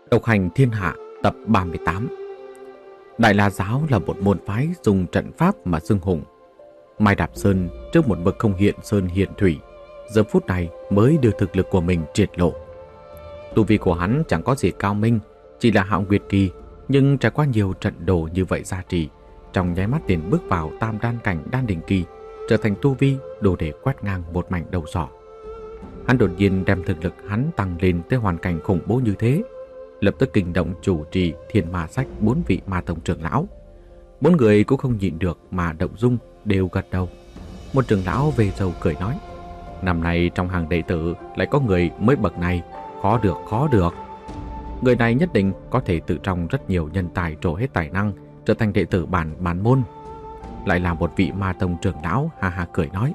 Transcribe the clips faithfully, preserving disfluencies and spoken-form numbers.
Độc hành thiên hạ tập ba mươi tám. Đại La Giáo là một môn phái dùng trận pháp mà xưng hùng. Mai Đạp Sơn trước một bậc không hiện sơn hiện thủy, giờ phút này mới đưa thực lực của mình triệt lộ. Tu vi của hắn chẳng có gì cao minh, chỉ là hạo nguyệt kỳ, nhưng trải qua nhiều trận đồ như vậy gia trì, trong nháy mắt liền bước vào tam đan cảnh đan đỉnh kỳ, trở thành tu vi đủ để quét ngang một mảnh đầu sỏ. Hắn đột nhiên đem thực lực hắn tăng lên tới hoàn cảnh khủng bố như thế, lập tức kinh động chủ trì Thiên Ma Sách bốn vị ma tông trưởng lão. Bốn người cũng không nhịn được mà động dung, đều gật đầu. Một trưởng lão về râu cười nói: năm nay trong hàng đệ tử lại có người mới bậc này, khó được khó được. Người này nhất định có thể tự trong rất nhiều nhân tài trổ hết tài năng, trở thành đệ tử bản bản môn. Lại là một vị ma tông trưởng lão ha ha cười nói: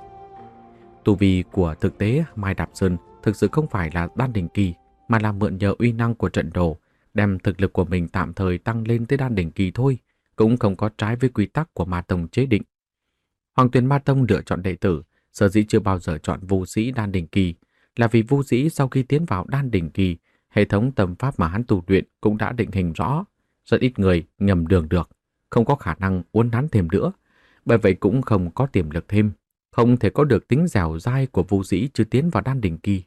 tu vi của thực tế Mai Đạp Sơn thực sự không phải là đan đỉnh kỳ, mà là mượn nhờ uy năng của trận đồ, đem thực lực của mình tạm thời tăng lên tới đan đỉnh kỳ thôi, cũng không có trái với quy tắc của ma tông chế định. Hoàng Tuyền Ma Tông lựa chọn đệ tử, sở dĩ chưa bao giờ chọn Vu Sĩ đan đỉnh kỳ, là vì Vu Sĩ sau khi tiến vào đan đỉnh kỳ, hệ thống tâm pháp mà hắn tu luyện cũng đã định hình rõ, rất ít người nhầm đường được, không có khả năng uốn nắn thêm nữa, bởi vậy cũng không có tiềm lực thêm, không thể có được tính dẻo dai của Vu Sĩ chưa tiến vào đan đỉnh kỳ.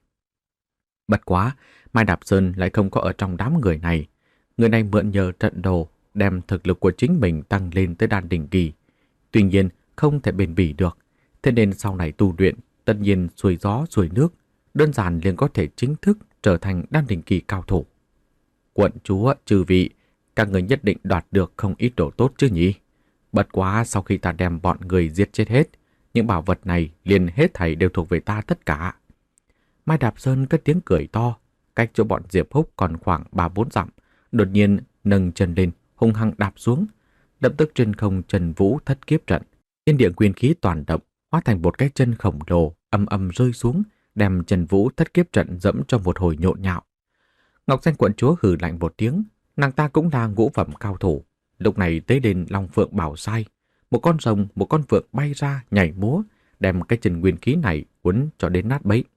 Bất quá, Mai Đạp Sơn lại không có ở trong đám người này. Người này mượn nhờ trận đồ đem thực lực của chính mình tăng lên tới đan đỉnh kỳ. Tuy nhiên, không thể bền bỉ được, thế nên sau này tu luyện tất nhiên xuôi gió xuôi nước, đơn giản liền có thể chính thức trở thành đan đỉnh kỳ cao thủ. Quận chúa, chư vị, các người nhất định đoạt được không ít đồ tốt chứ nhỉ? Bất quá sau khi ta đem bọn người giết chết hết, những bảo vật này liền hết thảy đều thuộc về ta tất cả. Mai Đạp Sơn cất tiếng cười to, cách chỗ bọn Diệp Húc còn khoảng ba bốn dặm, đột nhiên nâng chân lên, hung hăng đạp xuống. Lập tức trên không Trần Vũ thất kiếp trận, thiên địa nguyên khí toàn động, hóa thành một cái chân khổng lồ âm âm rơi xuống, đem Trần Vũ thất kiếp trận dẫm cho một hồi nhộn nhạo. Ngọc Danh quận chúa hừ lạnh một tiếng, nàng ta cũng là ngũ phẩm cao thủ, lúc này tế lên Long Phượng Bảo Sai, một con rồng, một con phượng bay ra nhảy múa, đem cái chân nguyên khí này quấn cho đến nát bấy.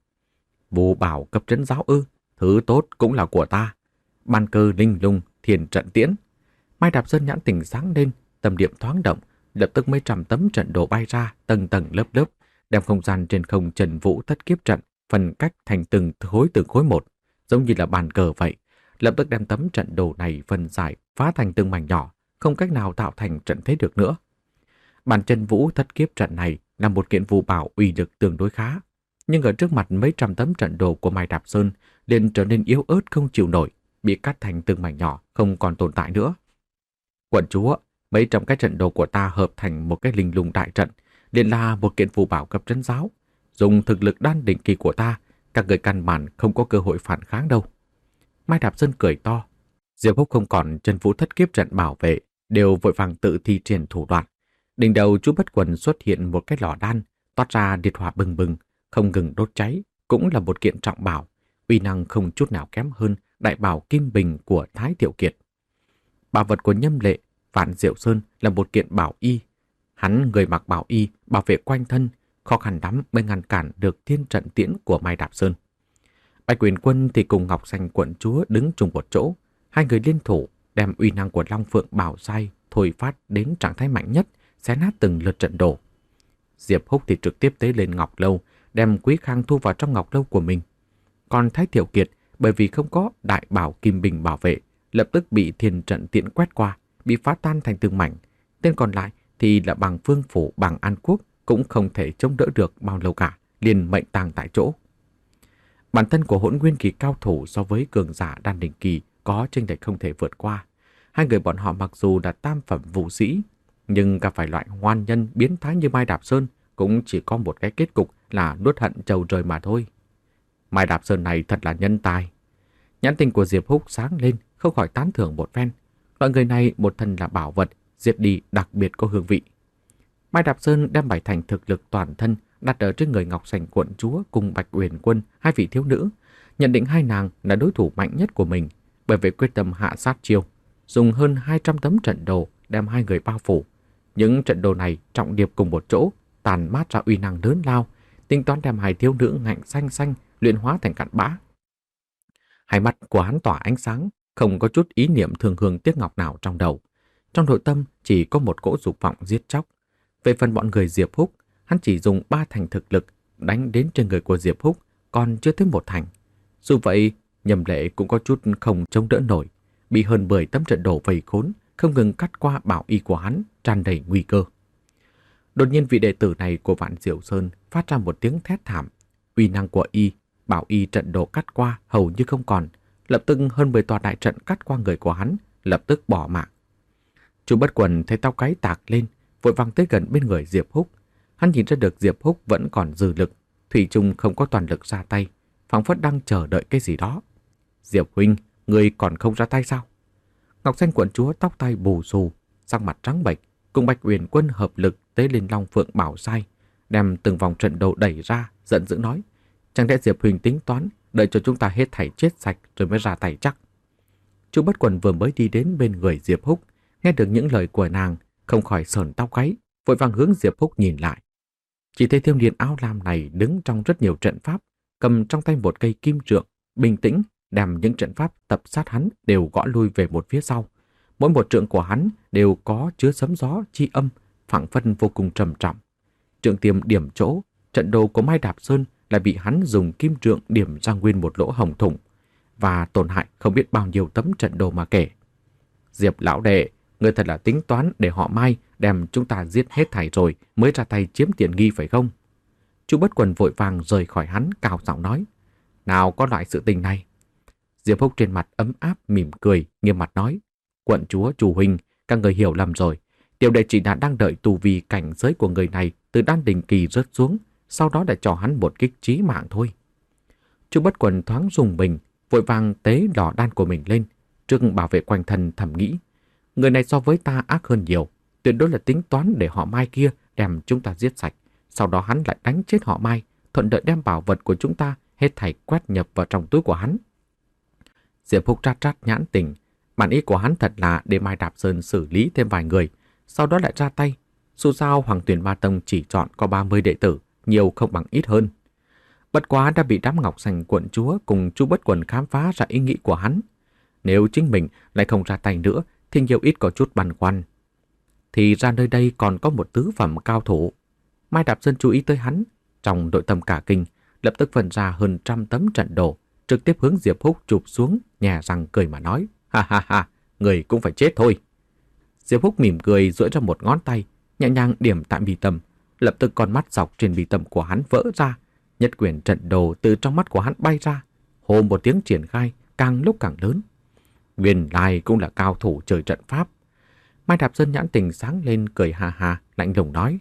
Vô bảo cấp trấn giáo ư, thứ tốt cũng là của ta. Ban cơ linh lung, thiền trận tiễn. Mai Đạp Sơn nhãn tình sáng lên, tâm niệm thoáng động, lập tức mấy trăm tấm trận đồ bay ra, tầng tầng lớp lớp, đem không gian trên không Trần Vũ thất kiếp trận phân cách thành từng khối từng khối một, giống như là bàn cờ vậy. Lập tức đem tấm trận đồ này phân giải, phá thành từng mảnh nhỏ, không cách nào tạo thành trận thế được nữa. Bản Trần Vũ thất kiếp trận này là một kiện phù bảo uy lực tương đối khá, nhưng ở trước mặt mấy trăm tấm trận đồ của Mai Đạp Sơn liền trở nên yếu ớt không chịu nổi, bị cắt thành từng mảnh nhỏ, không còn tồn tại nữa. Quận chúa, mấy trăm cái trận đồ của ta hợp thành một cái linh lung đại trận, liền là một kiện phù bảo cấp trấn giáo. Dùng thực lực đan đỉnh kỳ của ta, các người căn bản không có cơ hội phản kháng đâu. Mai Đạp Sơn cười to. Diệp Húc không còn Trần Vũ thất kiếp trận bảo vệ, đều vội vàng tự thi triển thủ đoạn. Đỉnh đầu chú Bất Quần xuất hiện một cái lò đan, toát ra liệt hỏa bừng bừng, không ngừng đốt cháy, cũng là một kiện trọng bảo, uy năng không chút nào kém hơn đại bảo Kim Bình của Thái Tiểu Kiệt. Bảo vật của Nhâm Lệ, Vạn Diệu Sơn là một kiện bảo y. Hắn người mặc bảo y, bảo vệ quanh thân, khó khăn lắm mới ngăn cản được thiên trận tiễn của Mai Đạp Sơn. Bạch Quyền Quân thì cùng Ngọc Xanh quận chúa đứng chung một chỗ, hai người liên thủ đem uy năng của Long Phượng Bảo Sai thôi phát đến trạng thái mạnh nhất, xé nát từng lượt trận đổ. Diệp Húc thì trực tiếp tế lên Ngọc Lâu, đem Quý Khang thu vào trong Ngọc Lâu của mình. Còn Thái Tiểu Kiệt bởi vì không có đại bảo Kim Bình bảo vệ, lập tức bị thiên trận tiễn quét qua, bị phá tan thành từng mảnh. Tên còn lại thì là Bằng Phương Phủ, Bằng An Quốc cũng không thể chống đỡ được bao lâu cả, liền mệnh tang tại chỗ. Bản thân của Hỗn Nguyên kỳ cao thủ so với cường giả đan đỉnh kỳ có chênh lệch không thể vượt qua. Hai người bọn họ mặc dù là tam phẩm vũ sĩ, nhưng gặp phải loại ngoan nhân biến thái như Mai Đạp Sơn cũng chỉ có một cái kết cục là nuốt hận trầu trời mà thôi. Mai Đạp Sơn này thật là nhân tài. Nhãn tình của Diệp Húc sáng lên, không khỏi tán thưởng một phen. Loại người này một thân là bảo vật, diệt đi đặc biệt có hương vị. Mai Đạp Sơn đem bảy thành thực lực toàn thân đặt ở trên người Ngọc Sành quận chúa cùng Bạch Uyển Quân, hai vị thiếu nữ, nhận định hai nàng là đối thủ mạnh nhất của mình, bởi vậy quyết tâm hạ sát chiêu, dùng hơn hai trăm tấm trận đồ đem hai người bao phủ. Những trận đồ này trọng điệp cùng một chỗ, tàn mát ra uy năng lớn lao, tính toán đem hai thiếu nữ ngạnh xanh xanh luyện hóa thành cặn bã. Hai mắt của hắn tỏa ánh sáng, không có chút ý niệm thương hương tiếc ngọc nào trong đầu. Trong nội tâm chỉ có một cỗ dục vọng giết chóc. Về phần bọn người Diệp Húc, hắn chỉ dùng ba thành thực lực đánh đến trên người của Diệp Húc, còn chưa tới một thành. Dù vậy, Nhâm Lệ cũng có chút không chống đỡ nổi, bị hơn mười tấm trận đồ vây khốn, không ngừng cắt qua bảo y của hắn, tràn đầy nguy cơ. Đột nhiên vị đệ tử này của Vạn Diệu Sơn phát ra một tiếng thét thảm. Uy năng của y, bảo y trận đồ cắt qua hầu như không còn. Lập tức hơn mười tòa đại trận cắt qua người của hắn, lập tức bỏ mạng. Chu Bất Quần thấy tóc gáy tạc lên, vội vàng tới gần bên người Diệp Húc. Hắn nhìn ra được Diệp Húc vẫn còn dư lực, thủy chung không có toàn lực ra tay, phảng phất đang chờ đợi cái gì đó. Diệp huynh, người còn không ra tay sao? Ngọc Xanh quận chúa tóc tai bù xù, sắc mặt trắng bệch, cùng Bạch Uyển Quân hợp lực tế lên Long Phượng Bảo Sai, đem từng vòng trận đồ đẩy ra, giận dữ nói: chẳng lẽ Diệp huynh tính toán đợi cho chúng ta hết thảy chết sạch rồi mới ra tay chắc? Chu Bất Quần vừa mới đi đến bên người Diệp Húc, nghe được những lời của nàng, không khỏi sởn tóc gáy, vội vàng hướng Diệp Húc nhìn lại. Chỉ thấy thiếu niên áo lam này đứng trong rất nhiều trận pháp, cầm trong tay một cây kim trượng, bình tĩnh đem những trận pháp tập sát hắn đều gõ lui về một phía sau. Mỗi một trượng của hắn đều có chứa sấm gió chi âm, phảng phất vô cùng trầm trọng. Trượng tiêm điểm chỗ, trận đồ của Mai Đạp Sơn lại bị hắn dùng kim trượng điểm ra nguyên một lỗ hổng thủng, và tổn hại không biết bao nhiêu tấm trận đồ mà kể. Diệp lão đệ, ngươi thật là tính toán để họ Mai đem chúng ta giết hết thảy rồi mới ra tay chiếm tiện nghi phải không? Chu Bất Quần vội vàng rời khỏi hắn, cao giọng nói: nào có loại sự tình này. Diệp Húc trên mặt ấm áp mỉm cười, nghiêm mặt nói: quận chúa Chu huynh, các người hiểu lầm rồi. Tiểu đệ chỉ đã đang đợi tu vi cảnh giới của người này từ đan đỉnh kỳ rớt xuống, sau đó đã cho hắn một kích chí mạng thôi. Chu Bất Quần thoáng rùng mình, vội vàng tế lò đan của mình lên, trước bảo vệ quanh thân thầm nghĩ: người này so với ta ác hơn nhiều, tuyệt đối là tính toán để họ Mai kia đem chúng ta giết sạch, sau đó hắn lại đánh chết họ Mai, thuận lợi đem bảo vật của chúng ta hết thảy quét nhập vào trong túi của hắn. Diệp Húc trát trát nhãn tình, bản ý của hắn thật là để Mai Đạp Sơn xử lý thêm vài người, sau đó lại ra tay. Dù sao Hoàng Tuyền Ma Tông chỉ chọn có ba mươi đệ tử, nhiều không bằng ít hơn. Bất quá đã bị đám Ngọc Sành quận chúa cùng Chu Bất Quần khám phá ra ý nghĩ của hắn. Nếu chính mình lại không ra tay nữa thì nhiều ít có chút băn khoăn. Thì ra nơi đây còn có một tứ phẩm cao thủ. Mai Đạp Sơn chú ý tới hắn, trong nội tâm cả kinh, lập tức phân ra hơn trăm tấm trận đồ, trực tiếp hướng Diệp Húc chụp xuống, nhè răng cười mà nói: ha ha ha, người cũng phải chết thôi. Diệp Húc mỉm cười duỗi ra một ngón tay, nhẹ nhàng điểm tại mi tâm, lập tức con mắt dọc trên mi tâm của hắn vỡ ra, nhất quyển trận đồ từ trong mắt của hắn bay ra, hô một tiếng triển khai, càng lúc càng lớn. Nguyên lai cũng là cao thủ chơi trận pháp. Mai Đạp Sơn nhãn tình sáng lên, cười ha ha, lạnh lùng nói: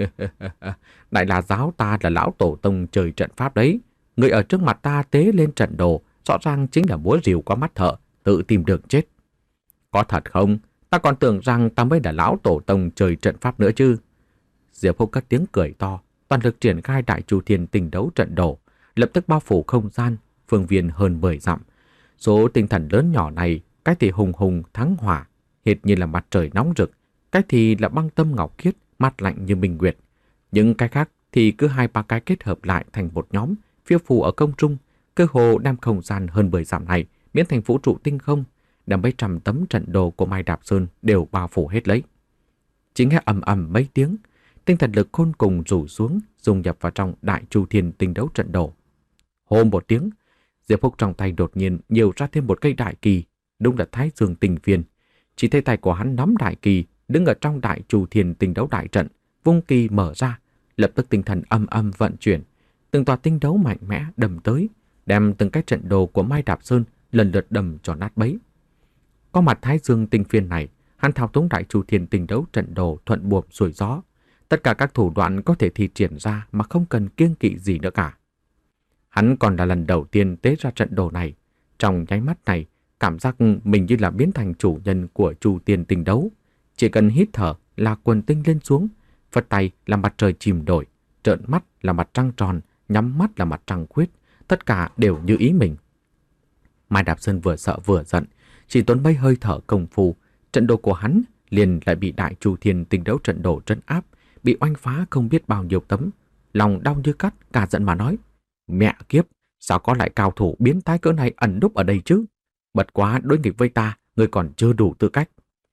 đại là giáo ta là lão tổ tông chơi trận pháp đấy, người ở trước mặt ta tế lên trận đồ, rõ ràng chính là múa rìu qua mắt thợ, tự tìm đường chết. Có thật không? Ta còn tưởng rằng ta mới là lão tổ tông chơi trận pháp nữa chứ. Diệp Húc cất tiếng cười to, toàn lực triển khai Đại Chu Thiên Tinh Đấu trận đồ, lập tức bao phủ không gian, phương viên hơn mười dặm. Số tinh thần lớn nhỏ này, cái thì hùng hùng thắng hỏa, hệt như là mặt trời nóng rực, cái thì là băng tâm ngọc khiết, mát lạnh như minh nguyệt. Những cái khác thì cứ hai ba cái kết hợp lại thành một nhóm, phiêu phù ở không trung, cơ hồ đem không gian hơn mười dặm này biến thành vũ trụ tinh không, đem mấy trăm tấm trận đồ của Mai Đạp Sơn đều bao phủ hết lấy. Chỉ nghe ầm ầm mấy tiếng, tinh thần lực khôn cùng rủ xuống, dung nhập vào trong Đại Chu Thiên Tinh Đấu trận đồ. Hô một tiếng, Diệp Húc trong tay đột nhiên nhiều ra thêm một cây đại kỳ, đúng là Thái Dương Tinh Phiên. Chỉ thấy tay của hắn nắm đại kỳ, đứng ở trong Đại Chu Thiên Tinh Đấu đại trận, vung kỳ mở ra, lập tức tinh thần âm âm vận chuyển, từng tòa tinh đấu mạnh mẽ đầm tới, đem từng cái trận đồ của Mai Đạp Sơn lần lượt đầm cho nát bấy. Có mặt Thái Dương Tinh Phiên này, hắn thao túng Đại Chu Thiên Tinh Đấu trận đồ thuận buồm xuôi gió, tất cả các thủ đoạn có thể thi triển ra mà không cần kiêng kỵ gì nữa cả. Hắn còn là lần đầu tiên tế ra trận đồ này, trong nháy mắt này, cảm giác mình như là biến thành chủ nhân của Chu Tiên Tinh Đấu, chỉ cần hít thở là quần tinh lên xuống, phất tay là mặt trời chìm đổi, trợn mắt là mặt trăng tròn, nhắm mắt là mặt trăng khuyết, tất cả đều như ý mình. Mai Đạp Sơn vừa sợ vừa giận, chỉ tốn mấy hơi thở công phu, trận đồ của hắn liền lại bị Đại Chu Thiên Tinh Đấu trận đồ trấn áp, bị oanh phá không biết bao nhiêu tấm. Lòng đau như cắt, cả giận mà nói: mẹ kiếp, sao có lại cao thủ biến thái cỡ này ẩn núp ở đây chứ? Bật quá đối nghịch với ta, ngươi còn chưa đủ tư cách.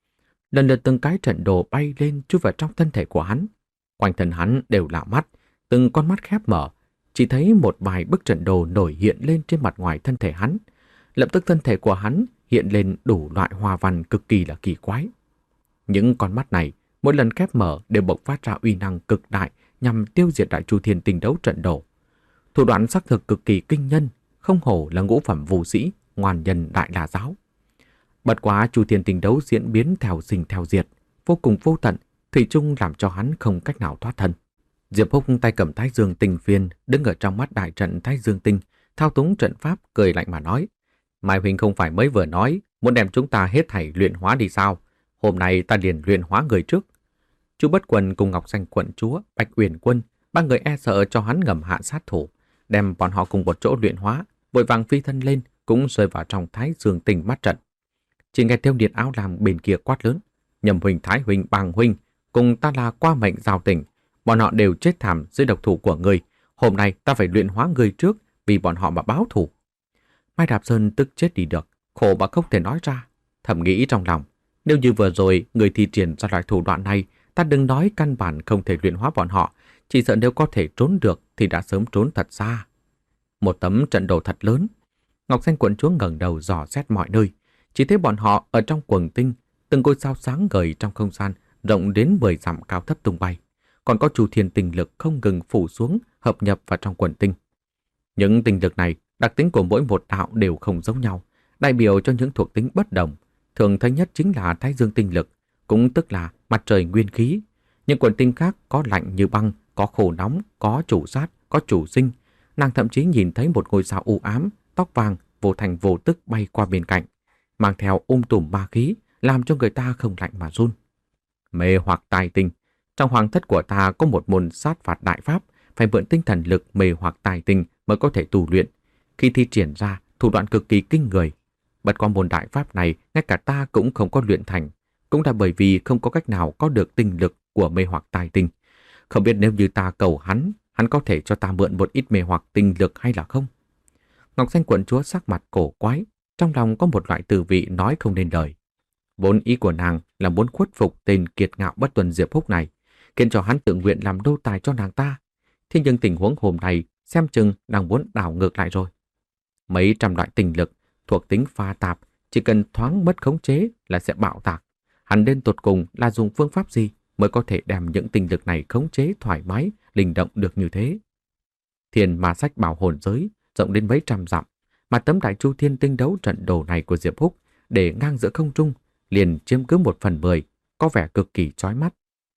Lần lượt từng cái trận đồ bay lên chui vào trong thân thể của hắn. Quanh thân hắn đều là mắt, từng con mắt khép mở. Chỉ thấy một vài bức trận đồ nổi hiện lên trên mặt ngoài thân thể hắn. Lập tức thân thể của hắn hiện lên đủ loại hoa văn cực kỳ là kỳ quái. Những con mắt này, mỗi lần khép mở đều bộc phát ra uy năng cực đại nhằm tiêu diệt Đại Chu Thiên Tinh Đấu trận đồ. Thủ đoạn xác thực cực kỳ kinh nhân, không hổ là ngũ phẩm vũ sĩ, ngoan nhân Đại La Giáo. Bất quá Chu Thiên Tinh Đấu diễn biến theo sinh theo diệt, vô cùng vô tận, thủy chung làm cho hắn không cách nào thoát thân. Diệp Húc tay cầm Thái Dương Tinh Phiên, đứng ở trong mắt đại trận Thái Dương Tinh, thao túng trận pháp, cười lạnh mà nói: Mai huynh không phải mới vừa nói muốn đem chúng ta hết thảy luyện hóa đi sao? Hôm nay ta liền luyện hóa người trước. Chu Bất Quần cùng Ngọc Xanh quận chúa, Bạch Uyển Quân, ba người e sợ cho hắn ngầm hạ sát thủ, đem bọn họ cùng một chỗ luyện hóa, vội vàng phi thân lên, cũng rơi vào trong Thái Dương Tinh mắt trận. Chỉ nghe Tiêu Điệt áo lam bên kia quát lớn: Nhầm huynh, Thái huynh, Bàng huynh, cùng ta là qua mệnh giao tình, bọn họ đều chết thảm dưới độc thủ của ngươi. Hôm nay ta phải luyện hóa ngươi trước, vì bọn họ mà báo thù. Mai Đạp Sơn tức chết đi được, khổ mà không thể nói ra, thầm nghĩ trong lòng: Nếu như vừa rồi người thi triển ra loại thủ đoạn này, ta đừng nói căn bản không thể luyện hóa bọn họ, chỉ sợ nếu có thể trốn được thì đã sớm trốn thật xa. Một tấm trận đồ thật lớn. Ngọc Xanh quận chúa ngẩng đầu dò xét mọi nơi, chỉ thấy bọn họ ở trong quần tinh, từng ngôi sao sáng ngời trong không gian rộng đến mười dặm cao thấp tung bay, còn có Chu Thiên tinh lực không ngừng phủ xuống, hợp nhập vào trong quần tinh. Những tinh lực này, đặc tính của mỗi một đạo đều không giống nhau, đại biểu cho những thuộc tính bất đồng. Thường thấy nhất chính là Thái Dương tinh lực, cũng tức là mặt trời nguyên khí. Những quần tinh khác có lạnh như băng, có khô nóng, có chủ sát, có chủ sinh. Nàng thậm chí nhìn thấy một ngôi sao u ám, tóc vàng, vô thành vô tức bay qua bên cạnh, mang theo um tùm ma khí, làm cho người ta không lạnh mà run. Mê hoặc tài tinh. Trong hoàng thất của ta có một môn sát phạt đại pháp, phải mượn tinh thần lực mê hoặc tài tinh mới có thể tu luyện. Khi thi triển ra, thủ đoạn cực kỳ kinh người. Bất qua môn đại pháp này, ngay cả ta cũng không có luyện thành, cũng là bởi vì không có cách nào có được tinh lực của mê hoặc tài tinh. Không biết nếu như ta cầu hắn, hắn có thể cho ta mượn một ít mê hoặc tinh lực hay là không? Ngọc Xanh quận chúa sắc mặt cổ quái, trong lòng có một loại từ vị nói không nên lời. Vốn ý của nàng là muốn khuất phục tên kiệt ngạo bất tuân Diệp Húc này, khiến cho hắn tự nguyện làm đô tài cho nàng ta. Thế nhưng tình huống hôm nay xem chừng nàng muốn đảo ngược lại rồi. Mấy trăm loại tinh lực thuộc tính pha tạp, chỉ cần thoáng mất khống chế là sẽ bạo tạc. Hắn đến tột cùng là dùng phương pháp gì mới có thể đem những tinh lực này khống chế thoải mái, linh động được như thế? Thiên Ma Sách bảo hồn giới rộng đến mấy trăm dặm, mà tấm Đại Chu Thiên Tinh Đấu trận đồ này của Diệp Húc để ngang giữa không trung liền chiếm cứ một phần mười, có vẻ cực kỳ chói mắt.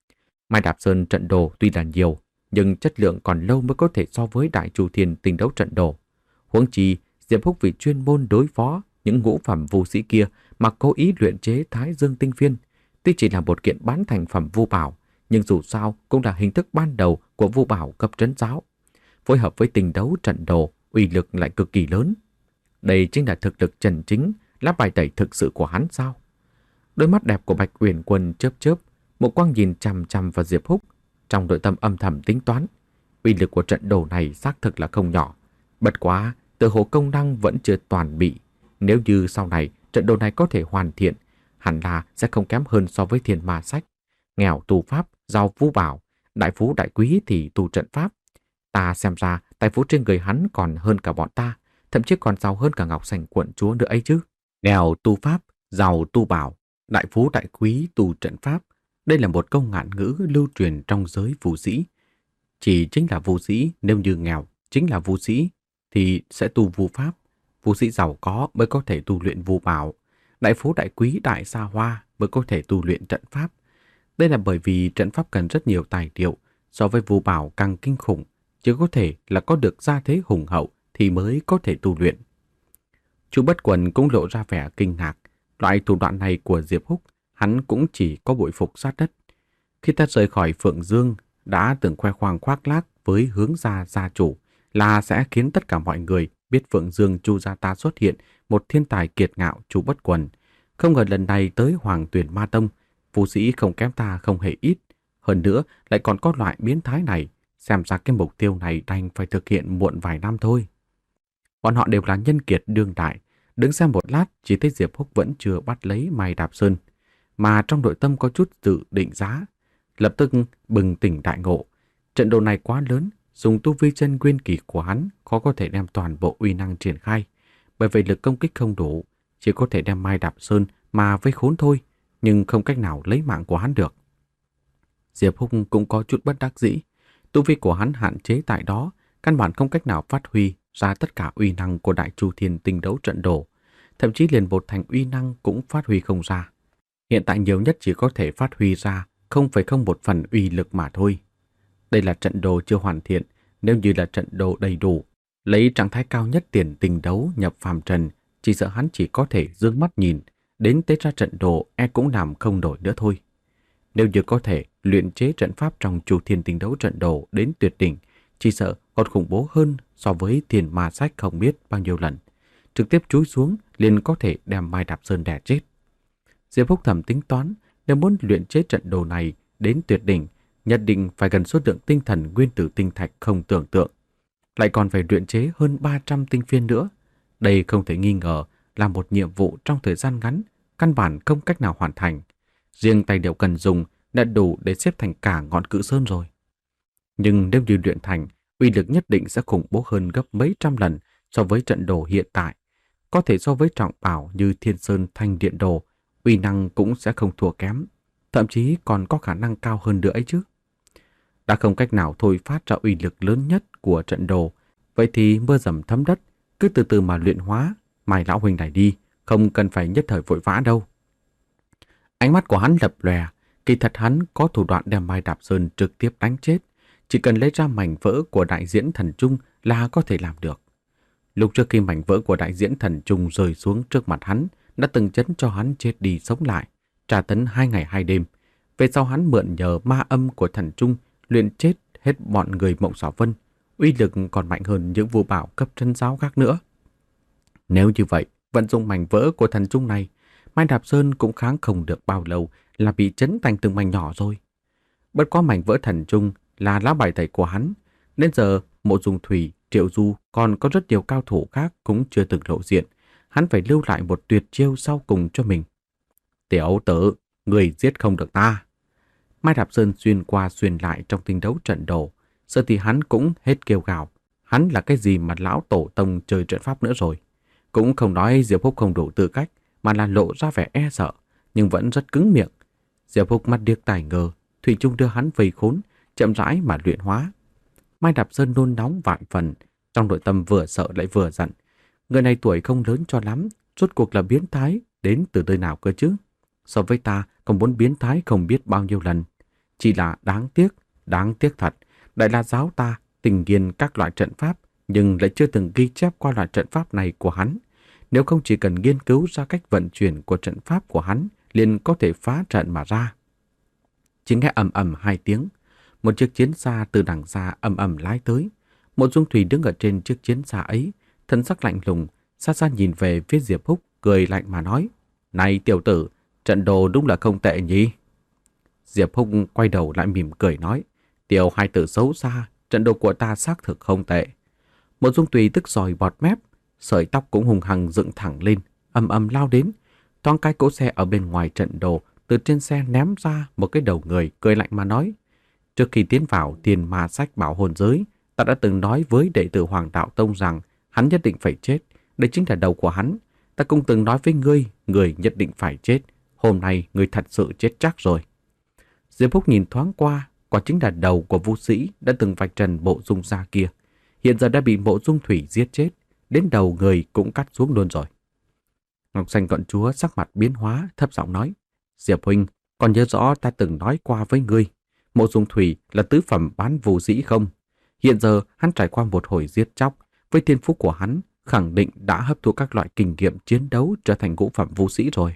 Mai Đạp Sơn trận đồ tuy là nhiều, nhưng chất lượng còn lâu mới có thể so với Đại Chu Thiên Tinh Đấu trận đồ. Huống chi Diệp Húc vì chuyên môn đối phó những ngũ phẩm vu sĩ kia mà cố ý luyện chế Thái Dương Tinh Phiên. Tuy chỉ là một kiện bán thành phẩm vu bảo, nhưng dù sao cũng là hình thức ban đầu của vu bảo cấp trấn giáo. Phối hợp với tinh đấu trận đồ, uy lực lại cực kỳ lớn. Đây chính là thực lực chân chính, lá bài tẩy thực sự của hắn sao? Đôi mắt đẹp của Bạch Uyển Quân chớp chớp, một quang nhìn chằm chằm vào Diệp Húc, trong nội tâm âm thầm tính toán. Uy lực của trận đồ này xác thực là không nhỏ. Bất quá, tự hồ công năng vẫn chưa toàn bị. Nếu như sau này trận đồ này có thể hoàn thiện, hẳn là sẽ không kém hơn so với Thiên Ma Sách. Nghèo tu pháp, giàu vũ bảo, đại phú đại quý thì tu trận pháp. Ta xem ra tài phú trên người hắn còn hơn cả bọn ta, thậm chí còn giàu hơn cả Ngọc Sành quận chúa nữa ấy chứ. Nghèo tu pháp, giàu tu bảo, đại phú đại quý tu trận pháp. Đây là một câu ngạn ngữ lưu truyền trong giới vũ sĩ. Chỉ chính là vũ sĩ, nếu như nghèo chính là vũ sĩ thì sẽ tu vu pháp. Vũ sĩ giàu có mới có thể tu luyện vu bảo. Đại phú đại quý đại xa hoa mới có thể tu luyện trận pháp. Đây là bởi vì trận pháp cần rất nhiều tài liệu, so với vu bảo càng kinh khủng, chỉ có thể là có được gia thế hùng hậu thì mới có thể tu luyện. Chu Bất Quần cũng lộ ra vẻ kinh ngạc. Loại thủ đoạn này của Diệp Húc, hắn cũng chỉ có bội phục sát đất. Khi ta rời khỏi Phượng Dương, đã từng khoe khoang khoác lác với Hướng gia gia chủ là sẽ khiến tất cả mọi người biết Phượng Dương Chu gia ta xuất hiện một thiên tài kiệt ngạo Chu Bất Quần. Không ngờ lần này tới Hoàng Tuyển Ma Tông, vũ sĩ không kém ta không hề ít. Hơn nữa lại còn có loại biến thái này, xem ra cái mục tiêu này đành phải thực hiện muộn vài năm thôi. Bọn họ đều là nhân kiệt đương đại, Đứng xem một lát, chỉ thấy Diệp Húc vẫn chưa bắt lấy Mai Đạp Sơn, mà trong nội tâm có chút tự định giá. Lập tức bừng tỉnh đại ngộ. Trận đồ này quá lớn, dùng tu vi chân nguyên kỳ của hắn khó có thể đem toàn bộ uy năng triển khai. Bởi vậy lực công kích không đủ, chỉ có thể đem Mai Đạp Sơn mà vây khốn thôi, nhưng không cách nào lấy mạng của hắn được. Diệp Húc cũng có chút bất đắc dĩ. Tu vi của hắn hạn chế tại đó, căn bản không cách nào phát huy ra tất cả uy năng của Đại Chu Thiên Tinh Đấu trận đồ. Thậm chí liền bột thành uy năng cũng phát huy không ra. Hiện tại nhiều nhất chỉ có thể phát huy ra không phẩy không một phần uy lực mà thôi. Đây là trận đồ chưa hoàn thiện, nếu như là trận đồ đầy đủ, lấy trạng thái cao nhất tiền tình đấu nhập phàm trần, chỉ sợ hắn chỉ có thể dương mắt nhìn, đến tế ra trận đồ e cũng làm không nổi nữa thôi. Nếu như có thể luyện chế trận pháp trong Chu Thiên Tinh Đấu trận đồ đến tuyệt đỉnh, chỉ sợ còn khủng bố hơn so với Thiên Ma Sách không biết bao nhiêu lần. Trực tiếp chúi xuống liền có thể đem Mai Đạp Sơn đè chết. Diệp Húc thầm tính toán, nếu muốn luyện chế trận đồ này đến tuyệt đỉnh, nhất định phải gần số lượng tinh thần nguyên tử tinh thạch không tưởng tượng. Lại còn phải luyện chế hơn ba trăm tinh phiên nữa. Đây không thể nghi ngờ là một nhiệm vụ trong thời gian ngắn, căn bản không cách nào hoàn thành. Riêng tài liệu cần dùng đã đủ để xếp thành cả ngọn cự sơn rồi. Nhưng nếu như luyện thành, uy lực nhất định sẽ khủng bố hơn gấp mấy trăm lần so với trận đồ hiện tại. Có thể so với trọng bảo như Thiên Sơn Thanh Điện Đồ, uy năng cũng sẽ không thua kém, thậm chí còn có khả năng cao hơn nữa ấy chứ. Đã không cách nào thôi phát ra uy lực lớn nhất của trận đồ, vậy thì mưa dầm thấm đất, cứ từ từ mà luyện hóa, Mai lão huynh này đi, không cần phải nhất thời vội vã đâu. Ánh mắt của hắn lập lòe, kỳ thật hắn có thủ đoạn đem Mai Đạp Sơn trực tiếp đánh chết, chỉ cần lấy ra mảnh vỡ của đại diễn thần trung là có thể làm được. Lúc trước khi mảnh vỡ của đại diễn thần trung rơi xuống trước mặt hắn, đã từng chấn cho hắn chết đi sống lại, tra tấn hai ngày hai đêm. Về sau hắn mượn nhờ ma âm của thần trung luyện chết hết bọn người Mộng Xảo Vân, uy lực còn mạnh hơn những vũ bảo cấp chân giáo khác nữa. Nếu như vậy, vận dụng mảnh vỡ của thần trung này, Mai Đạp Sơn cũng kháng không được bao lâu là bị chấn thành từng mảnh nhỏ rồi. Bất quá mảnh vỡ thần trung là lá bài tẩy của hắn, đến giờ Mộ Dung Thủy, Triệu Du còn có rất nhiều cao thủ khác cũng chưa từng lộ diện. Hắn phải lưu lại một tuyệt chiêu sau cùng cho mình. Tiểu tử, người giết không được ta. Mai Đạp Sơn xuyên qua xuyên lại trong tinh đấu trận đồ. Giờ thì hắn cũng hết kêu gào. Hắn là cái gì mà lão tổ tông chơi trận pháp nữa rồi. Cũng không nói Diệp Húc không đủ tư cách, mà là lộ ra vẻ e sợ, nhưng vẫn rất cứng miệng. Diệp Húc mắt điếc tai ngơ, thủy chung đưa hắn vây khốn, chậm rãi mà luyện hóa. Mai Đạp Sơn nôn nóng vạn phần, trong nội tâm vừa sợ lại vừa giận. Người này tuổi không lớn cho lắm, rốt cuộc là biến thái, đến từ nơi nào cơ chứ? So với ta còn muốn biến thái không biết bao nhiêu lần. Chỉ là đáng tiếc, đáng tiếc thật. Đại La giáo ta tình nghiên các loại trận pháp, nhưng lại chưa từng ghi chép qua loại trận pháp này của hắn. Nếu không chỉ cần nghiên cứu ra cách vận chuyển của trận pháp của hắn, liền có thể phá trận mà ra. Chỉ nghe ầm ầm hai tiếng, một chiếc chiến xa từ đằng xa ầm ầm lái tới. Mộ Dung Thủy đứng ở trên chiếc chiến xa ấy, thân sắc lạnh lùng, xa xa nhìn về phía Diệp Húc, cười lạnh mà nói: "Này tiểu tử, trận đồ đúng là không tệ nhỉ?" Diệp Húc quay đầu lại mỉm cười nói: "Tiểu hai tử xấu xa, trận đồ của ta xác thực không tệ." Mộ Dung Thủy tức giòi bọt mép, sợi tóc cũng hùng hăng dựng thẳng lên, ầm ầm lao đến. Toang cái cỗ xe ở bên ngoài trận đồ, từ trên xe ném ra một cái đầu người, cười lạnh mà nói: "Trước khi tiến vào Thiên Ma Sách bảo hồn giới, ta đã từng nói với đệ tử Hoàng Đạo Tông rằng hắn nhất định phải chết, đây chính là đầu của hắn. Ta cũng từng nói với ngươi, người nhất định phải chết. Hôm nay ngươi thật sự chết chắc rồi." Diệp Húc nhìn thoáng qua, quả chính là đầu của Vu Sĩ đã từng vạch trần Mộ Dung gia kia, hiện giờ đã bị Mộ Dung Thủy giết chết, đến đầu người cũng cắt xuống luôn rồi. Ngọc Xanh Quận Chúa sắc mặt biến hóa, thấp giọng nói: "Diệp huynh, còn nhớ rõ ta từng nói qua với ngươi, Mộ Dung Thủy là tứ phẩm bán Vu Sĩ không? Hiện giờ hắn trải qua một hồi giết chóc, với thiên phú của hắn khẳng định đã hấp thụ các loại kinh nghiệm chiến đấu trở thành ngũ phẩm Vu Sĩ rồi."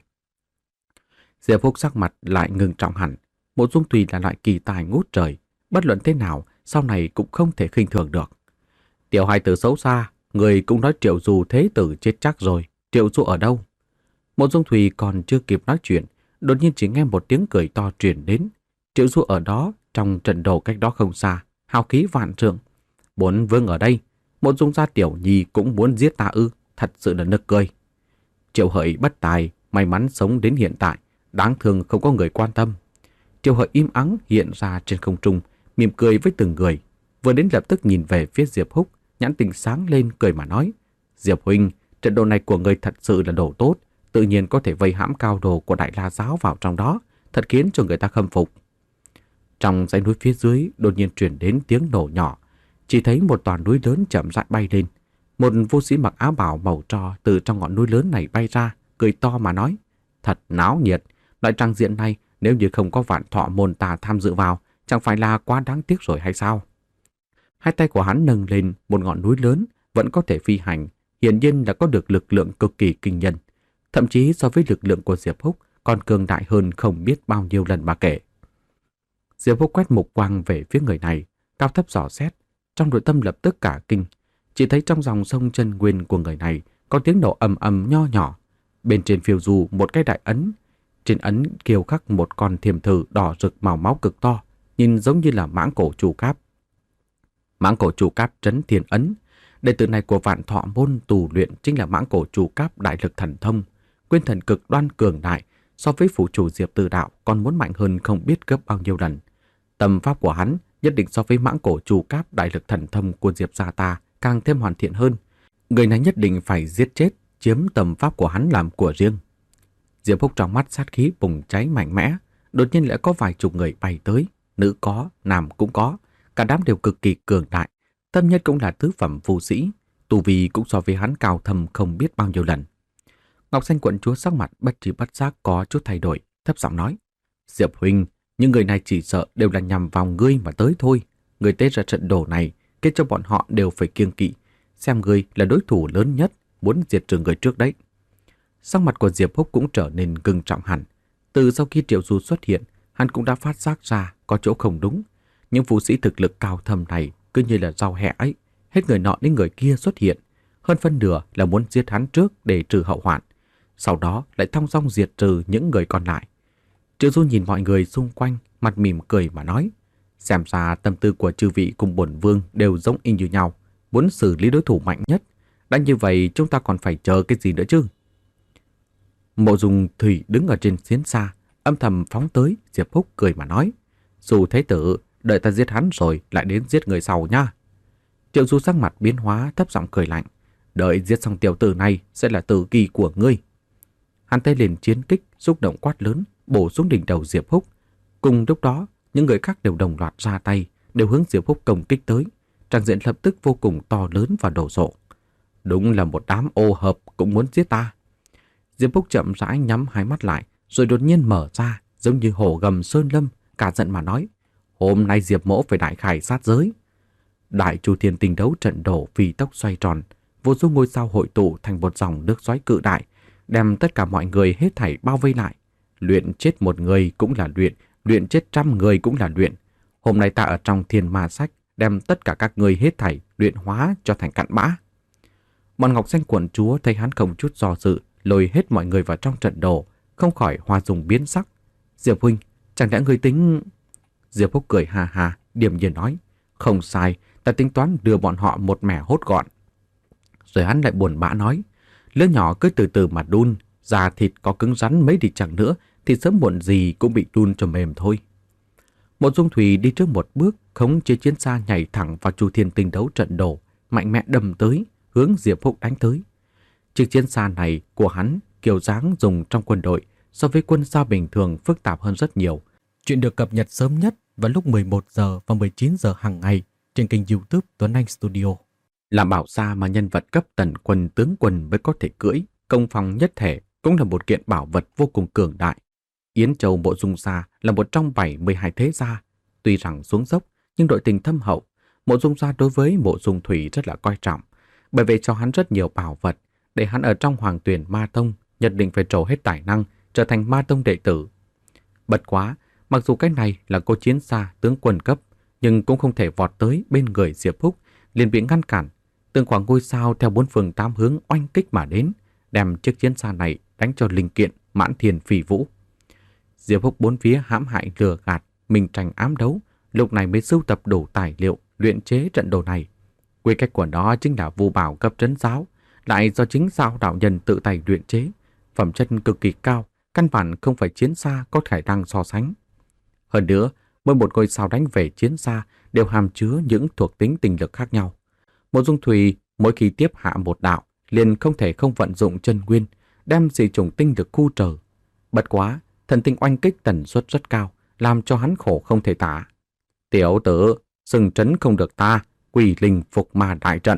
Diệp Húc sắc mặt lại ngưng trọng hẳn. Mộ Dung Thủy là loại kỳ tài ngút trời, bất luận thế nào sau này cũng không thể khinh thường được. "Tiểu hài tử xấu xa, người cũng nói Triệu Du thế tử chết chắc rồi, Triệu Du ở đâu?" Mộ Dung Thủy còn chưa kịp nói chuyện, đột nhiên chỉ nghe một tiếng cười to truyền đến. Triệu Du ở đó, trong trận đồ cách đó không xa, hào khí vạn trượng. "Bốn vương ở đây, Mộ Dung gia tiểu nhi cũng muốn giết ta ư? Thật sự là nực cười." Triệu Hợi bất tài, may mắn sống đến hiện tại, đáng thương không có người quan tâm. Triệu Hợi im ắng hiện ra trên không trung, mỉm cười với từng người. Vừa đến lập tức nhìn về phía Diệp Húc, nhãn tình sáng lên cười mà nói: Diệp huynh, trận đồ này của người thật sự là đồ tốt, tự nhiên có thể vây hãm cao đồ của Đại La giáo vào trong đó, thật khiến cho người ta khâm phục. Trong dãy núi phía dưới đột nhiên truyền đến tiếng nổ nhỏ, chỉ thấy một tòa núi lớn chậm rãi bay lên. Một vũ sĩ mặc áo bào màu tro từ trong ngọn núi lớn này bay ra, cười to mà nói: Thật náo nhiệt, loại trang diện này nếu như không có Vạn Thọ môn ta tham dự vào, chẳng phải là quá đáng tiếc rồi hay sao? Hai tay của hắn nâng lên một ngọn núi lớn, vẫn có thể phi hành, hiển nhiên là có được lực lượng cực kỳ kinh nhân. Thậm chí so với lực lượng của Diệp Húc còn cường đại hơn không biết bao nhiêu lần mà kể. Diệp Húc quét mục quang về phía người này, cao thấp dò xét, trong nội tâm lập tức cả kinh. Chỉ thấy trong dòng sông chân nguyên của người này có tiếng nổ ầm ầm nho nhỏ. Bên trên phiêu du một cái đại ấn, trên ấn kiêu khắc một con thiềm thử đỏ rực màu máu cực to, nhìn giống như là mãng cổ chu cáp. Mãng cổ chu cáp trấn thiên ấn, đệ tử này của Vạn Thọ môn tù luyện chính là mãng cổ chu cáp đại lực thần thông, nguyên thần cực đoan cường đại, so với phụ chủ Diệp Từ Đạo còn muốn mạnh hơn không biết gấp bao nhiêu lần. Tâm pháp của hắn nhất định so với mãng cổ chu cáp đại lực thần thông của Diệp gia ta càng thêm hoàn thiện hơn. Người này nhất định phải giết chết, chiếm tâm pháp của hắn làm của riêng. Diệp Húc trong mắt sát khí bùng cháy mạnh mẽ, đột nhiên lại có vài chục người bay tới, nữ có, nam cũng có, cả đám đều cực kỳ cường đại, tâm nhất cũng là tứ phẩm phù sĩ, tu vi cũng so với hắn cao thâm không biết bao nhiêu lần. Ngọc Xanh quận chúa sắc mặt bất trí bất giác có chút thay đổi, thấp giọng nói: Diệp huynh, những người này chỉ sợ đều là nhằm vào ngươi mà tới thôi. Người tế ra trận đồ này, kết cho bọn họ đều phải kiêng kỵ, xem ngươi là đối thủ lớn nhất, muốn diệt trừ người trước đấy. Sắc mặt của Diệp Húc cũng trở nên ngưng trọng hẳn. Từ sau khi Triệu Du xuất hiện, hắn cũng đã phát giác ra có chỗ không đúng. Những phù sĩ thực lực cao thâm này cứ như là rau hẹ ấy, hết người nọ đến người kia xuất hiện, hơn phân nửa là muốn giết hắn trước để trừ hậu hoạn, sau đó lại thong dong diệt trừ những người còn lại. Triệu Du nhìn mọi người xung quanh, mặt mỉm cười mà nói: Xem ra tâm tư của chư vị cùng bổn vương đều giống y như nhau, muốn xử lý đối thủ mạnh nhất. Đã như vậy chúng ta còn phải chờ cái gì nữa chứ? Mộ Dung Thủy đứng ở trên xiến xa, âm thầm phóng tới. Diệp Húc cười mà nói: Dù thế tử, đợi ta giết hắn rồi lại đến giết người sau nha. Triệu Du sắc mặt biến hóa, thấp giọng cười lạnh: Đợi giết xong tiểu tử này sẽ là tử kỳ của ngươi. Hắn tay lên chiến kích, xúc động quát lớn, bổ xuống đỉnh đầu Diệp Húc. Cùng lúc đó, những người khác đều đồng loạt ra tay, đều hướng Diệp Húc công kích tới. Tràng diện lập tức vô cùng to lớn và đổ sộ. Đúng là một đám ô hợp cũng muốn giết ta. Diệp Húc chậm rãi nhắm hai mắt lại, rồi đột nhiên mở ra, giống như hổ gầm sơn lâm, cả giận mà nói: Hôm nay Diệp mỗ phải đại khai sát giới. Đại Chu Thiên Tinh đấu trận đổ vì tốc xoay tròn, vô số ngôi sao hội tụ thành một dòng nước xoáy cự đại, đem tất cả mọi người hết thảy bao vây lại. Luyện chết một người cũng là luyện, luyện chết trăm người cũng là luyện. Hôm nay ta ở trong Thiên Ma Sách đem tất cả các người hết thảy luyện hóa cho thành cặn bã. Bọn Ngọc Xanh quận chúa thấy hắn không chút do dự, lôi hết mọi người vào trong trận đồ, không khỏi hoa dung biến sắc. Diệp huynh, chẳng lẽ ngươi tính... Diệp Húc cười ha ha, điềm nhiên nói: Không sai, ta tính toán đưa bọn họ một mẻ hốt gọn. Rồi hắn lại buồn bã nói: Lứa nhỏ cứ từ từ mà đun, da thịt có cứng rắn mấy đi chẳng nữa thì sớm muộn gì cũng bị đun cho mềm thôi. Một Dung Thủy đi trước một bước, khống chế chiến xa nhảy thẳng vào Chu Thiên Tinh đấu trận đồ, mạnh mẽ đâm tới, hướng Diệp Húc đánh tới. Chiếc chiến xa này của hắn kiểu dáng dùng trong quân đội so với quân xa bình thường phức tạp hơn rất nhiều. Chuyện được cập nhật sớm nhất vào lúc mười một giờ và mười chín giờ hàng ngày trên kênh YouTube Tuấn Anh Studio. Làm bảo xa mà nhân vật cấp tần quân tướng quân mới có thể cưỡi, công phòng nhất thể cũng là một kiện bảo vật vô cùng cường đại. Yến Châu Mộ Dung Gia là một trong bảy mươi hai thế gia, tuy rằng xuống dốc nhưng đội tình thâm hậu. Mộ Dung Gia đối với Mộ Dung Thủy rất là coi trọng, bởi vậy cho hắn rất nhiều bảo vật để hắn ở trong Hoàng Tuyển Ma Tông nhất định phải trổ hết tài năng trở thành Ma Tông đệ tử. Bất quá, mặc dù cái này là cô chiến xa tướng quân cấp, nhưng cũng không thể vọt tới bên người Diệp Húc, liền bị ngăn cản. Từng khoảng ngôi sao theo bốn phương tám hướng oanh kích mà đến, đem chiếc chiến xa này đánh cho linh kiện mãn thiên phi vũ. Diệp Húc bốn phía hãm hại lừa gạt, mình tranh ám đấu, lúc này mới sưu tập đủ tài liệu luyện chế trận đồ này. Quy cách của nó chính là vu bảo cấp trấn giáo, lại do chính Giao đạo nhân tự tay luyện chế, phẩm chất cực kỳ cao, căn bản không phải chiến xa có khả năng so sánh. Hơn nữa, mỗi một ngôi sao đánh về chiến xa đều hàm chứa những thuộc tính tinh lực khác nhau. Mộ Dung Thủy mỗi khi tiếp hạ một đạo liền không thể không vận dụng chân nguyên, đem dị chủng tinh lực khu trở. Bất quá, thần tinh oanh kích tần suất rất cao, làm cho hắn khổ không thể tả. Tiểu tử, sừng trấn không được ta, quỷ linh phục ma đại trận.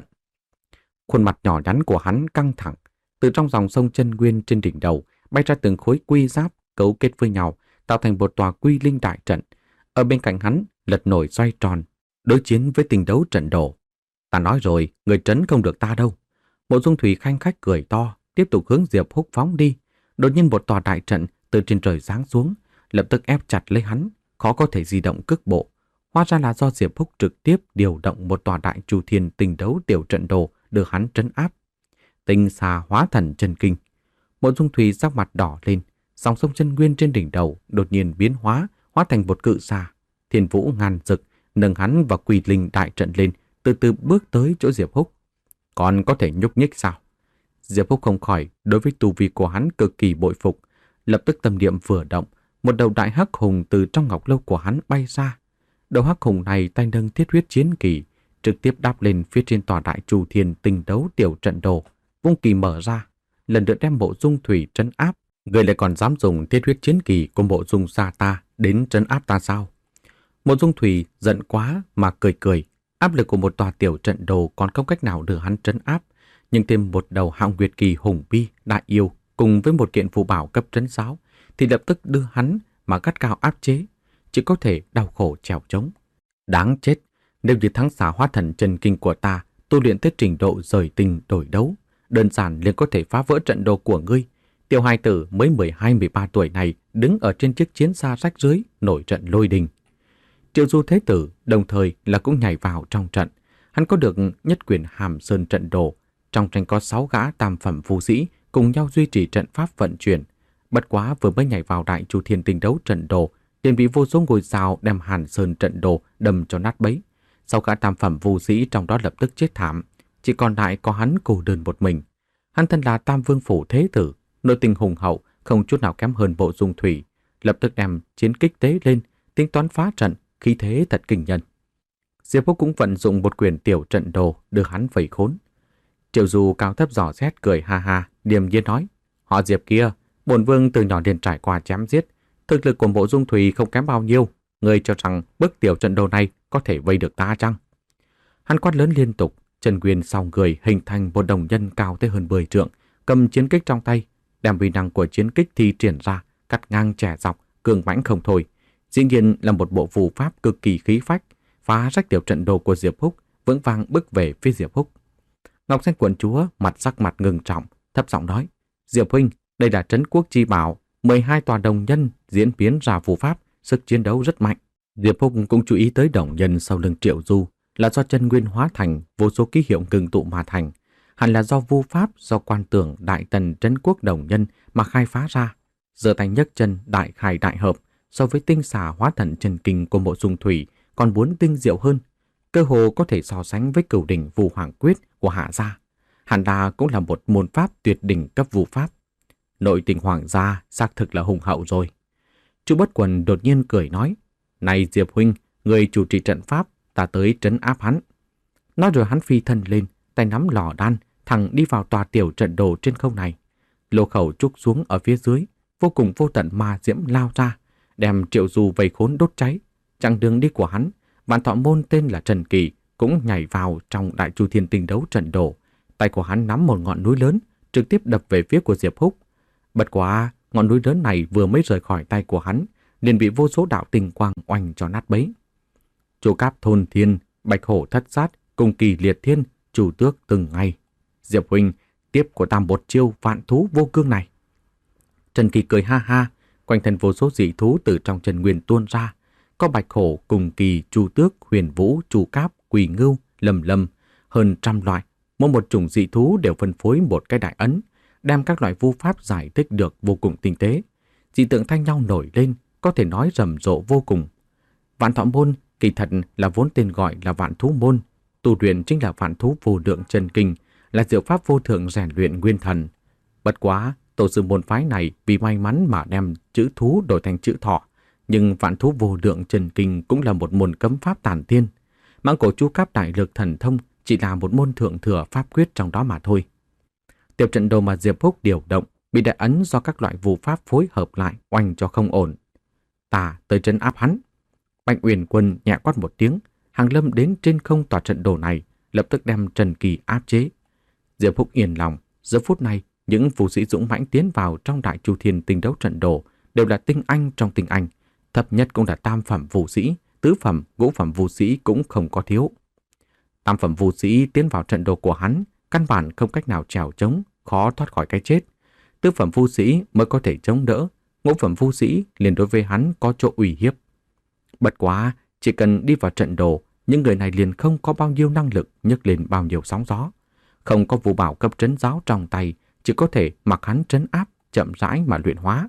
Khuôn mặt nhỏ nhắn của hắn căng thẳng, từ trong dòng sông chân nguyên trên đỉnh đầu bay ra từng khối quy giáp cấu kết với nhau, tạo thành một tòa quy linh đại trận. Ở bên cạnh hắn, lật nổi xoay tròn, đối chiến với tình đấu trận đồ. Ta nói rồi, người trấn không được ta đâu. Mộ Dung Thủy khanh khách cười to, tiếp tục hướng Diệp Húc phóng đi. Đột nhiên một tòa đại trận từ trên trời giáng xuống, lập tức ép chặt lấy hắn, khó có thể di động cước bộ. Hóa ra là do Diệp Húc trực tiếp điều động một tòa đại chu thiên tình đấu tiểu trận đồ được hắn trấn áp. Tinh xà hóa thần chân kinh. Mộ Dung Thủy sắc mặt đỏ lên, dòng sông chân nguyên trên đỉnh đầu đột nhiên biến hóa, hóa thành một cự xà. Thiên vũ ngàn dực, nâng hắn và quỷ linh đại trận lên, từ từ bước tới chỗ Diệp Húc. Còn có thể nhúc nhích sao? Diệp Húc không khỏi đối với tu vi của hắn cực kỳ bội phục, lập tức tâm niệm vừa động, một đầu đại hắc hùng từ trong ngọc lâu của hắn bay ra. Đầu hắc hùng này tay nâng thiết huyết chiến kỳ, trực tiếp đáp lên phía trên tòa đại chu thiên tinh đấu tiểu trận đồ, vung kỳ mở ra, lần lượt đem Mộ Dung Thủy trấn áp. Người lại còn dám dùng thiết huyết chiến kỳ của Mộ Dung gia ta đến trấn áp ta sao? Mộ Dung Thủy giận quá mà cười cười. Áp lực của một tòa tiểu trận đồ còn không cách nào đưa hắn trấn áp, nhưng thêm một đầu hạo nguyệt kỳ hùng bi đại yêu cùng với một kiện phù bảo cấp trấn giáo thì lập tức đưa hắn mà gắt cao áp chế, chỉ có thể đau khổ trèo trống. Đáng chết, nếu như thắng xả hóa thần chân kinh của ta tu luyện tới trình độ rời tình đổi đấu, đơn giản liền có thể phá vỡ trận đồ của ngươi. Tiểu hài tử mới mười hai mười ba tuổi này đứng ở trên chiếc chiến xa rách rưới nổi trận lôi đình. Triệu Du Thế Tử đồng thời là cũng nhảy vào trong trận. Hắn có được nhất quyền Hàm Sơn trận đồ. Trong tranh có sáu gã tam phẩm phù sĩ cùng nhau duy trì trận pháp vận chuyển. Bất quá vừa mới nhảy vào đại chu thiên tinh đấu trận đồ, liền bị vô số ngôi sao đem Hàn Sơn trận đồ đâm cho nát bấy. Sáu gã tam phẩm phù sĩ trong đó lập tức chết thảm, chỉ còn lại có hắn cô đơn một mình. Hắn thân là Tam Vương Phủ Thế Tử, nội tình hùng hậu, không chút nào kém hơn Mộ Dung Thủy, lập tức đem chiến kích tế lên, tính toán phá trận, khí thế thật kinh nhân. Diệp Húc cũng vận dụng một quyền tiểu trận đồ đưa hắn vây khốn. Triệu Du cao thấp dò xét cười ha ha, điềm nhiên nói: Họ Diệp kia, bổn vương từ nhỏ liền trải qua chém giết, thực lực của Mộ Dung Thủy không kém bao nhiêu, ngươi cho rằng bức tiểu trận đồ này có thể vây được ta chăng? Hắn quát lớn liên tục, chân nguyên sau người hình thành một đồng nhân cao tới hơn mười trượng, cầm chiến kích trong tay, đem uy năng của chiến kích thi triển ra, cắt ngang chẻ dọc, cường mãnh không thôi. Dĩ nhiên là một bộ phù pháp cực kỳ khí phách, phá rách tiểu trận đồ của Diệp Húc, vững vàng bước về phía Diệp Húc. Ngọc Xanh quận chúa mặt sắc mặt ngưng trọng, thấp giọng nói: Diệp huynh, đây là trấn quốc chi bảo, mười hai tòa đồng nhân diễn biến ra phù pháp, sức chiến đấu rất mạnh. Diệp Húc cũng chú ý tới đồng nhân sau lưng Triệu Du là do chân nguyên hóa thành, vô số ký hiệu ngưng tụ mà thành, hẳn là do vu pháp do quan tưởng đại tần trấn quốc đồng nhân mà khai phá ra. Giơ tay nhấc chân đại khai đại hợp, so với tinh xà hóa thần chân kinh của Mộ Dung Thủy còn muốn tinh diệu hơn, cơ hồ có thể so sánh với cửu đỉnh Vu Hoàng Quyết của Hạ gia. Hẳn là cũng là một môn pháp tuyệt đỉnh cấp vu pháp. Nội tình hoàng gia xác thực là hùng hậu rồi. Chu Bất Quần đột nhiên cười nói: Này Diệp huynh, người chủ trì trận pháp, ta tới trấn áp hắn. Nói rồi hắn phi thân lên, tay nắm lò đan, thẳng đi vào tòa tiểu trận đồ trên không này. Lô khẩu trúc xuống ở phía dưới, vô cùng vô tận ma diễm lao ra, đem Triệu Du vây khốn đốt cháy. Chặng đường đi của hắn, Vạn Thọ Môn tên là Trần Kỳ cũng nhảy vào trong đại chu thiên tinh đấu trận đồ. Tay của hắn nắm một ngọn núi lớn, trực tiếp đập về phía của Diệp Húc. Bất quá, ngọn núi lớn này vừa mới rời khỏi tay của hắn, liền bị vô số đạo tinh quang oanh cho nát bấy. Chu Cáp Thôn Thiên, Bạch Hổ Thất Sát, cùng Kỳ Liệt Thiên, Chu Tước từng ngày. Diệp huynh, tiếp của ta một chiêu vạn thú vô cương này. Trần Kỳ cười ha ha, quanh thân vô số dị thú từ trong chân nguyên tuôn ra, có Bạch Hổ, cùng Kỳ, Chu Tước, Huyền Vũ, Chu Cáp, Quỳ Ngưu, Lâm Lâm, hơn trăm loại. Mỗi một chủng dị thú đều phân phối một cái đại ấn, đem các loại vu pháp giải thích được vô cùng tinh tế. Dị tượng thanh nhau nổi lên, có thể nói rầm rộ vô cùng. Vạn Thọ Môn kỳ thật là vốn tên gọi là Vạn Thú Môn, tu luyện chính là Vạn Thú Vô Lượng Chân Kinh, là diệu pháp vô thượng rèn luyện nguyên thần. Bất quá, tổ sư môn phái này vì may mắn mà đem chữ thú đổi thành chữ thọ, nhưng vạn thú vô lượng trần kinh cũng là một môn cấm pháp tản thiên. Mãng cổ chú cáp đại lực thần thông chỉ là một môn thượng thừa pháp quyết trong đó mà thôi. Tiểu trận đồ mà Diệp Húc điều động bị đại ấn do các loại vụ pháp phối hợp lại oanh cho không ổn. Ta tới trấn áp hắn. Bạch Uyển Quân nhẹ quát một tiếng, Hàng Lâm đến trên không tòa trận đồ này, lập tức đem Trần Kỳ áp chế. Diệp Húc yên lòng, giờ phút này những vũ sĩ dũng mãnh tiến vào trong Đại Chu Thiên tinh đấu trận đồ đều là tinh anh trong tinh anh, thấp nhất cũng là tam phẩm vũ sĩ, tứ phẩm, ngũ phẩm vũ sĩ cũng không có thiếu. Tam phẩm vũ sĩ tiến vào trận đồ của hắn, căn bản không cách nào trèo chống, khó thoát khỏi cái chết. Tứ phẩm vũ sĩ mới có thể chống đỡ, ngũ phẩm vũ sĩ liền đối với hắn có chỗ uy hiếp. Bất quá, chỉ cần đi vào trận đồ, những người này liền không có bao nhiêu năng lực nhấc lên bao nhiêu sóng gió. Không có vũ bảo cấp trấn giáo trong tay, chỉ có thể mặc hắn trấn áp, chậm rãi mà luyện hóa.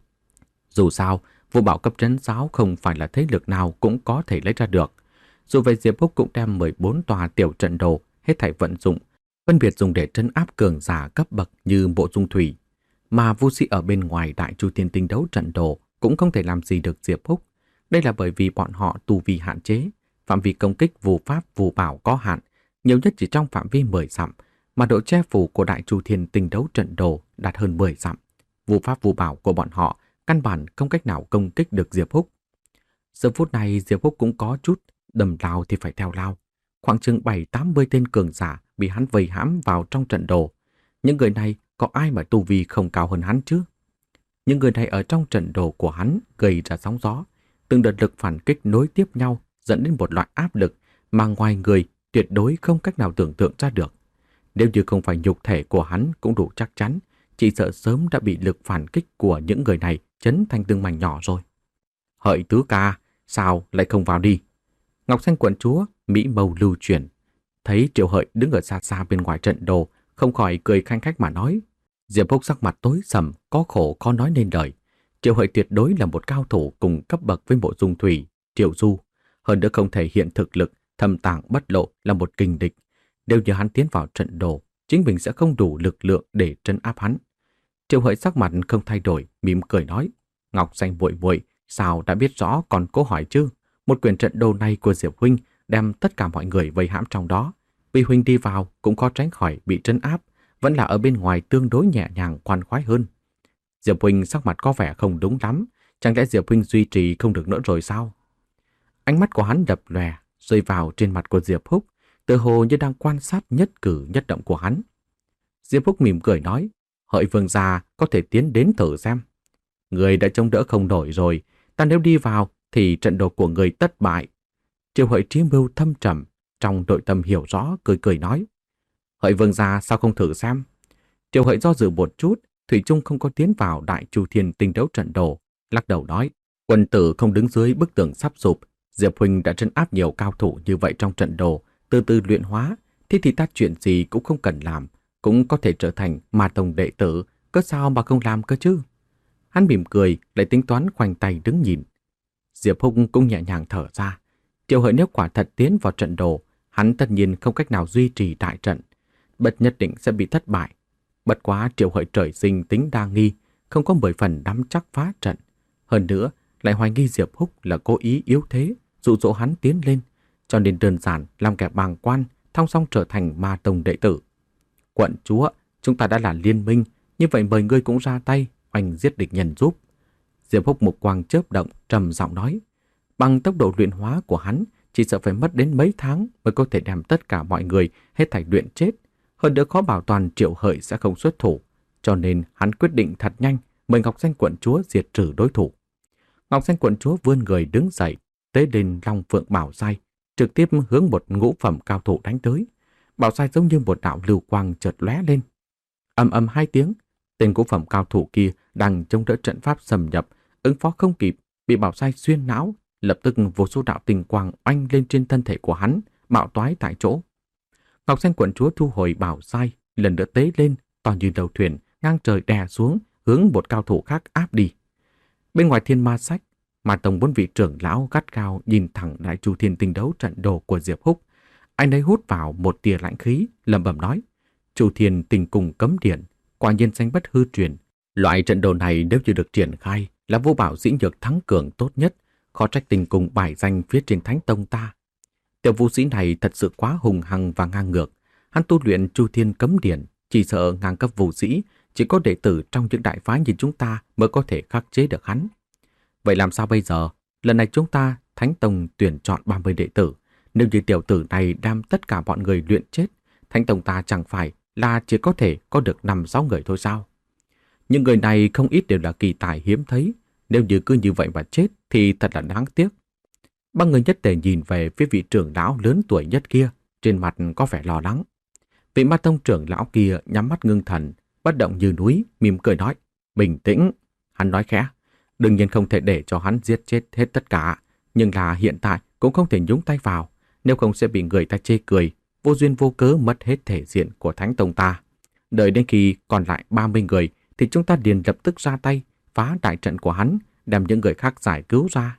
Dù sao, vũ bảo cấp trấn giáo không phải là thế lực nào cũng có thể lấy ra được. Dù vậy, Diệp Húc cũng đem mười bốn tòa tiểu trận đồ hết thảy vận dụng, phân biệt dùng để trấn áp cường giả cấp bậc như Mộ Dung Thủy. Mà vũ sĩ ở bên ngoài Đại Chu Thiên tinh đấu trận đồ cũng không thể làm gì được Diệp Húc. Đây là bởi vì bọn họ tu vi hạn chế, phạm vi công kích vũ pháp vũ bảo có hạn, nhiều nhất chỉ trong phạm vi mười dặm, mà độ che phủ của Đại Chu Thiên tinh đấu trận đồ đạt hơn mười dặm. Vũ pháp vũ bảo của bọn họ căn bản không cách nào công kích được Diệp Húc. Giờ phút này Diệp Húc cũng có chút đầm lao thì phải theo lao. Khoảng chừng bảy tám mươi tên cường giả bị hắn vây hãm vào trong trận đồ. Những người này có ai mà tu vi không cao hơn hắn chứ? Những người này ở trong trận đồ của hắn gây ra sóng gió, từng đợt lực phản kích nối tiếp nhau dẫn đến một loại áp lực mà ngoài người tuyệt đối không cách nào tưởng tượng ra được. Nếu như không phải nhục thể của hắn cũng đủ chắc chắn, chỉ sợ sớm đã bị lực phản kích của những người này chấn thành từng mảnh nhỏ rồi. Hợi tứ ca, sao lại không vào đi? Ngọc Xanh quận chúa, mỹ mâu lưu chuyển, thấy Triệu Hợi đứng ở xa xa bên ngoài trận đồ, không khỏi cười khanh khách mà nói. Diệp Húc sắc mặt tối sầm, có khổ khó nói nên lời. Triệu Hợi tuyệt đối là một cao thủ cùng cấp bậc với Mộ Dung Thủy, Triệu Du, hơn nữa không thể hiện thực lực, thâm tàng bất lộ là một kình địch. Nếu như hắn tiến vào trận đồ, chính mình sẽ không đủ lực lượng để trấn áp hắn. Triệu Hợi sắc mặt không thay đổi, mỉm cười nói: Ngọc Xanh muội muội, sao đã biết rõ còn cố hỏi chứ? Một quyển trận đồ này của Diệp huynh đem tất cả mọi người vây hãm trong đó. Vì huynh đi vào cũng có tránh khỏi bị trấn áp, vẫn là ở bên ngoài tương đối nhẹ nhàng khoan khoái hơn. Diệp huynh sắc mặt có vẻ không đúng lắm, chẳng lẽ Diệp huynh duy trì không được nữa rồi sao? Ánh mắt của hắn đập lòe, rơi vào trên mặt của Diệp Húc, tựa hồ như đang quan sát nhất cử nhất động của hắn. Diệp Húc mỉm cười nói: Hợi vương gia có thể tiến đến thử xem. Người đã chống đỡ không nổi rồi, ta nếu đi vào thì trận đồ của người tất bại. Triệu Hợi trí mưu thâm trầm, trong nội tâm hiểu rõ, cười cười nói: Hợi vương gia sao không thử xem? Triệu Hợi do dự một chút, thủy chung không có tiến vào Đại Chu Thiên tinh đấu trận đồ, lắc đầu nói: Quân tử không đứng dưới bức tường sắp sụp. Diệp huynh đã trấn áp nhiều cao thủ như vậy trong trận đồ, từ từ luyện hóa, thế thì ta chuyện gì cũng không cần làm, cũng có thể trở thành Ma Tông đệ tử, cớ sao mà không làm cơ chứ? Hắn mỉm cười, lại tính toán khoanh tay đứng nhìn. Diệp Húc cũng nhẹ nhàng thở ra. Triệu Hợi nếu quả thật tiến vào trận đồ, hắn tất nhiên không cách nào duy trì đại trận, bất nhất định sẽ bị thất bại. Bất quá Triệu Hợi trời sinh tính đa nghi, không có mười phần nắm chắc phá trận. Hơn nữa, lại hoài nghi Diệp Húc là cố ý yếu thế, dụ dỗ hắn tiến lên, cho nên đơn giản làm kẻ bàng quan, thong song trở thành Ma Tông đệ tử. Quận chúa, chúng ta đã là liên minh, như vậy mời ngươi cũng ra tay, oanh giết địch nhân giúp. Diệp Húc mục quang chớp động, trầm giọng nói. Bằng tốc độ luyện hóa của hắn, chỉ sợ phải mất đến mấy tháng mới có thể đem tất cả mọi người hết thảy luyện chết. Hơn nữa khó bảo toàn Triệu Hợi sẽ không xuất thủ, cho nên hắn quyết định thật nhanh mời Ngọc Xanh quận chúa diệt trừ đối thủ. Ngọc Xanh quận chúa vươn người đứng dậy, tế lên Long Phượng Bảo Sai, trực tiếp hướng một ngũ phẩm cao thủ đánh tới. Bảo Sai giống như một đạo lưu quang chợt lóe lên. Ầm ầm hai tiếng, tên ngũ phẩm cao thủ kia đang chống đỡ trận pháp xâm nhập, ứng phó không kịp, bị Bảo Sai xuyên não, lập tức vô số đạo tinh quang oanh lên trên thân thể của hắn, bạo toái tại chỗ. Ngọc Xanh quận chúa thu hồi Bảo Sai, lần nữa tế lên, to như đầu thuyền, ngang trời đè xuống, hướng một cao thủ khác áp đi. Bên ngoài Thiên Ma Sách, Ma Tông bốn vị trưởng lão gắt cao nhìn thẳng Đại Chu Thiên tinh đấu trận đồ của Diệp Húc. Anh ấy hút vào một tia lãnh khí, lẩm bẩm nói: Chu Thiên tình cùng cấm điện, quả nhiên danh bất hư truyền, Loại trận đồ này nếu như được triển khai là vô bảo dĩ nhược thắng cường tốt nhất, khó trách tình cùng bài danh phía trên Thánh Tông ta. Tiểu vũ sĩ này thật sự quá hùng hăng và ngang ngược. Hắn tu luyện Chu Thiên Cấm Điển, chỉ sợ ngang cấp vũ sĩ, chỉ có đệ tử trong những đại phái như chúng ta mới có thể khắc chế được hắn. Vậy làm sao bây giờ? Lần này chúng ta, Thánh Tông tuyển chọn ba mươi đệ tử. Nếu như tiểu tử này đem tất cả bọn người luyện chết, Thánh Tông ta chẳng phải là chỉ có thể có được năm sáu người thôi sao? Những người này không ít đều là kỳ tài hiếm thấy. Nếu như cứ như vậy mà chết thì thật là đáng tiếc. Ba người nhất tề nhìn về phía vị trưởng lão lớn tuổi nhất kia, trên mặt có vẻ lo lắng. Vị Ma Tông trưởng lão kia nhắm mắt ngưng thần, bất động như núi, mỉm cười nói, bình tĩnh. Hắn nói khẽ, đương nhiên không thể để cho hắn giết chết hết tất cả, nhưng là hiện tại cũng không thể nhúng tay vào, nếu không sẽ bị người ta chê cười, vô duyên vô cớ mất hết thể diện của Thánh Tông ta. Đợi đến khi còn lại ba mươi người thì chúng ta liền lập tức ra tay, phá đại trận của hắn, đem những người khác giải cứu ra.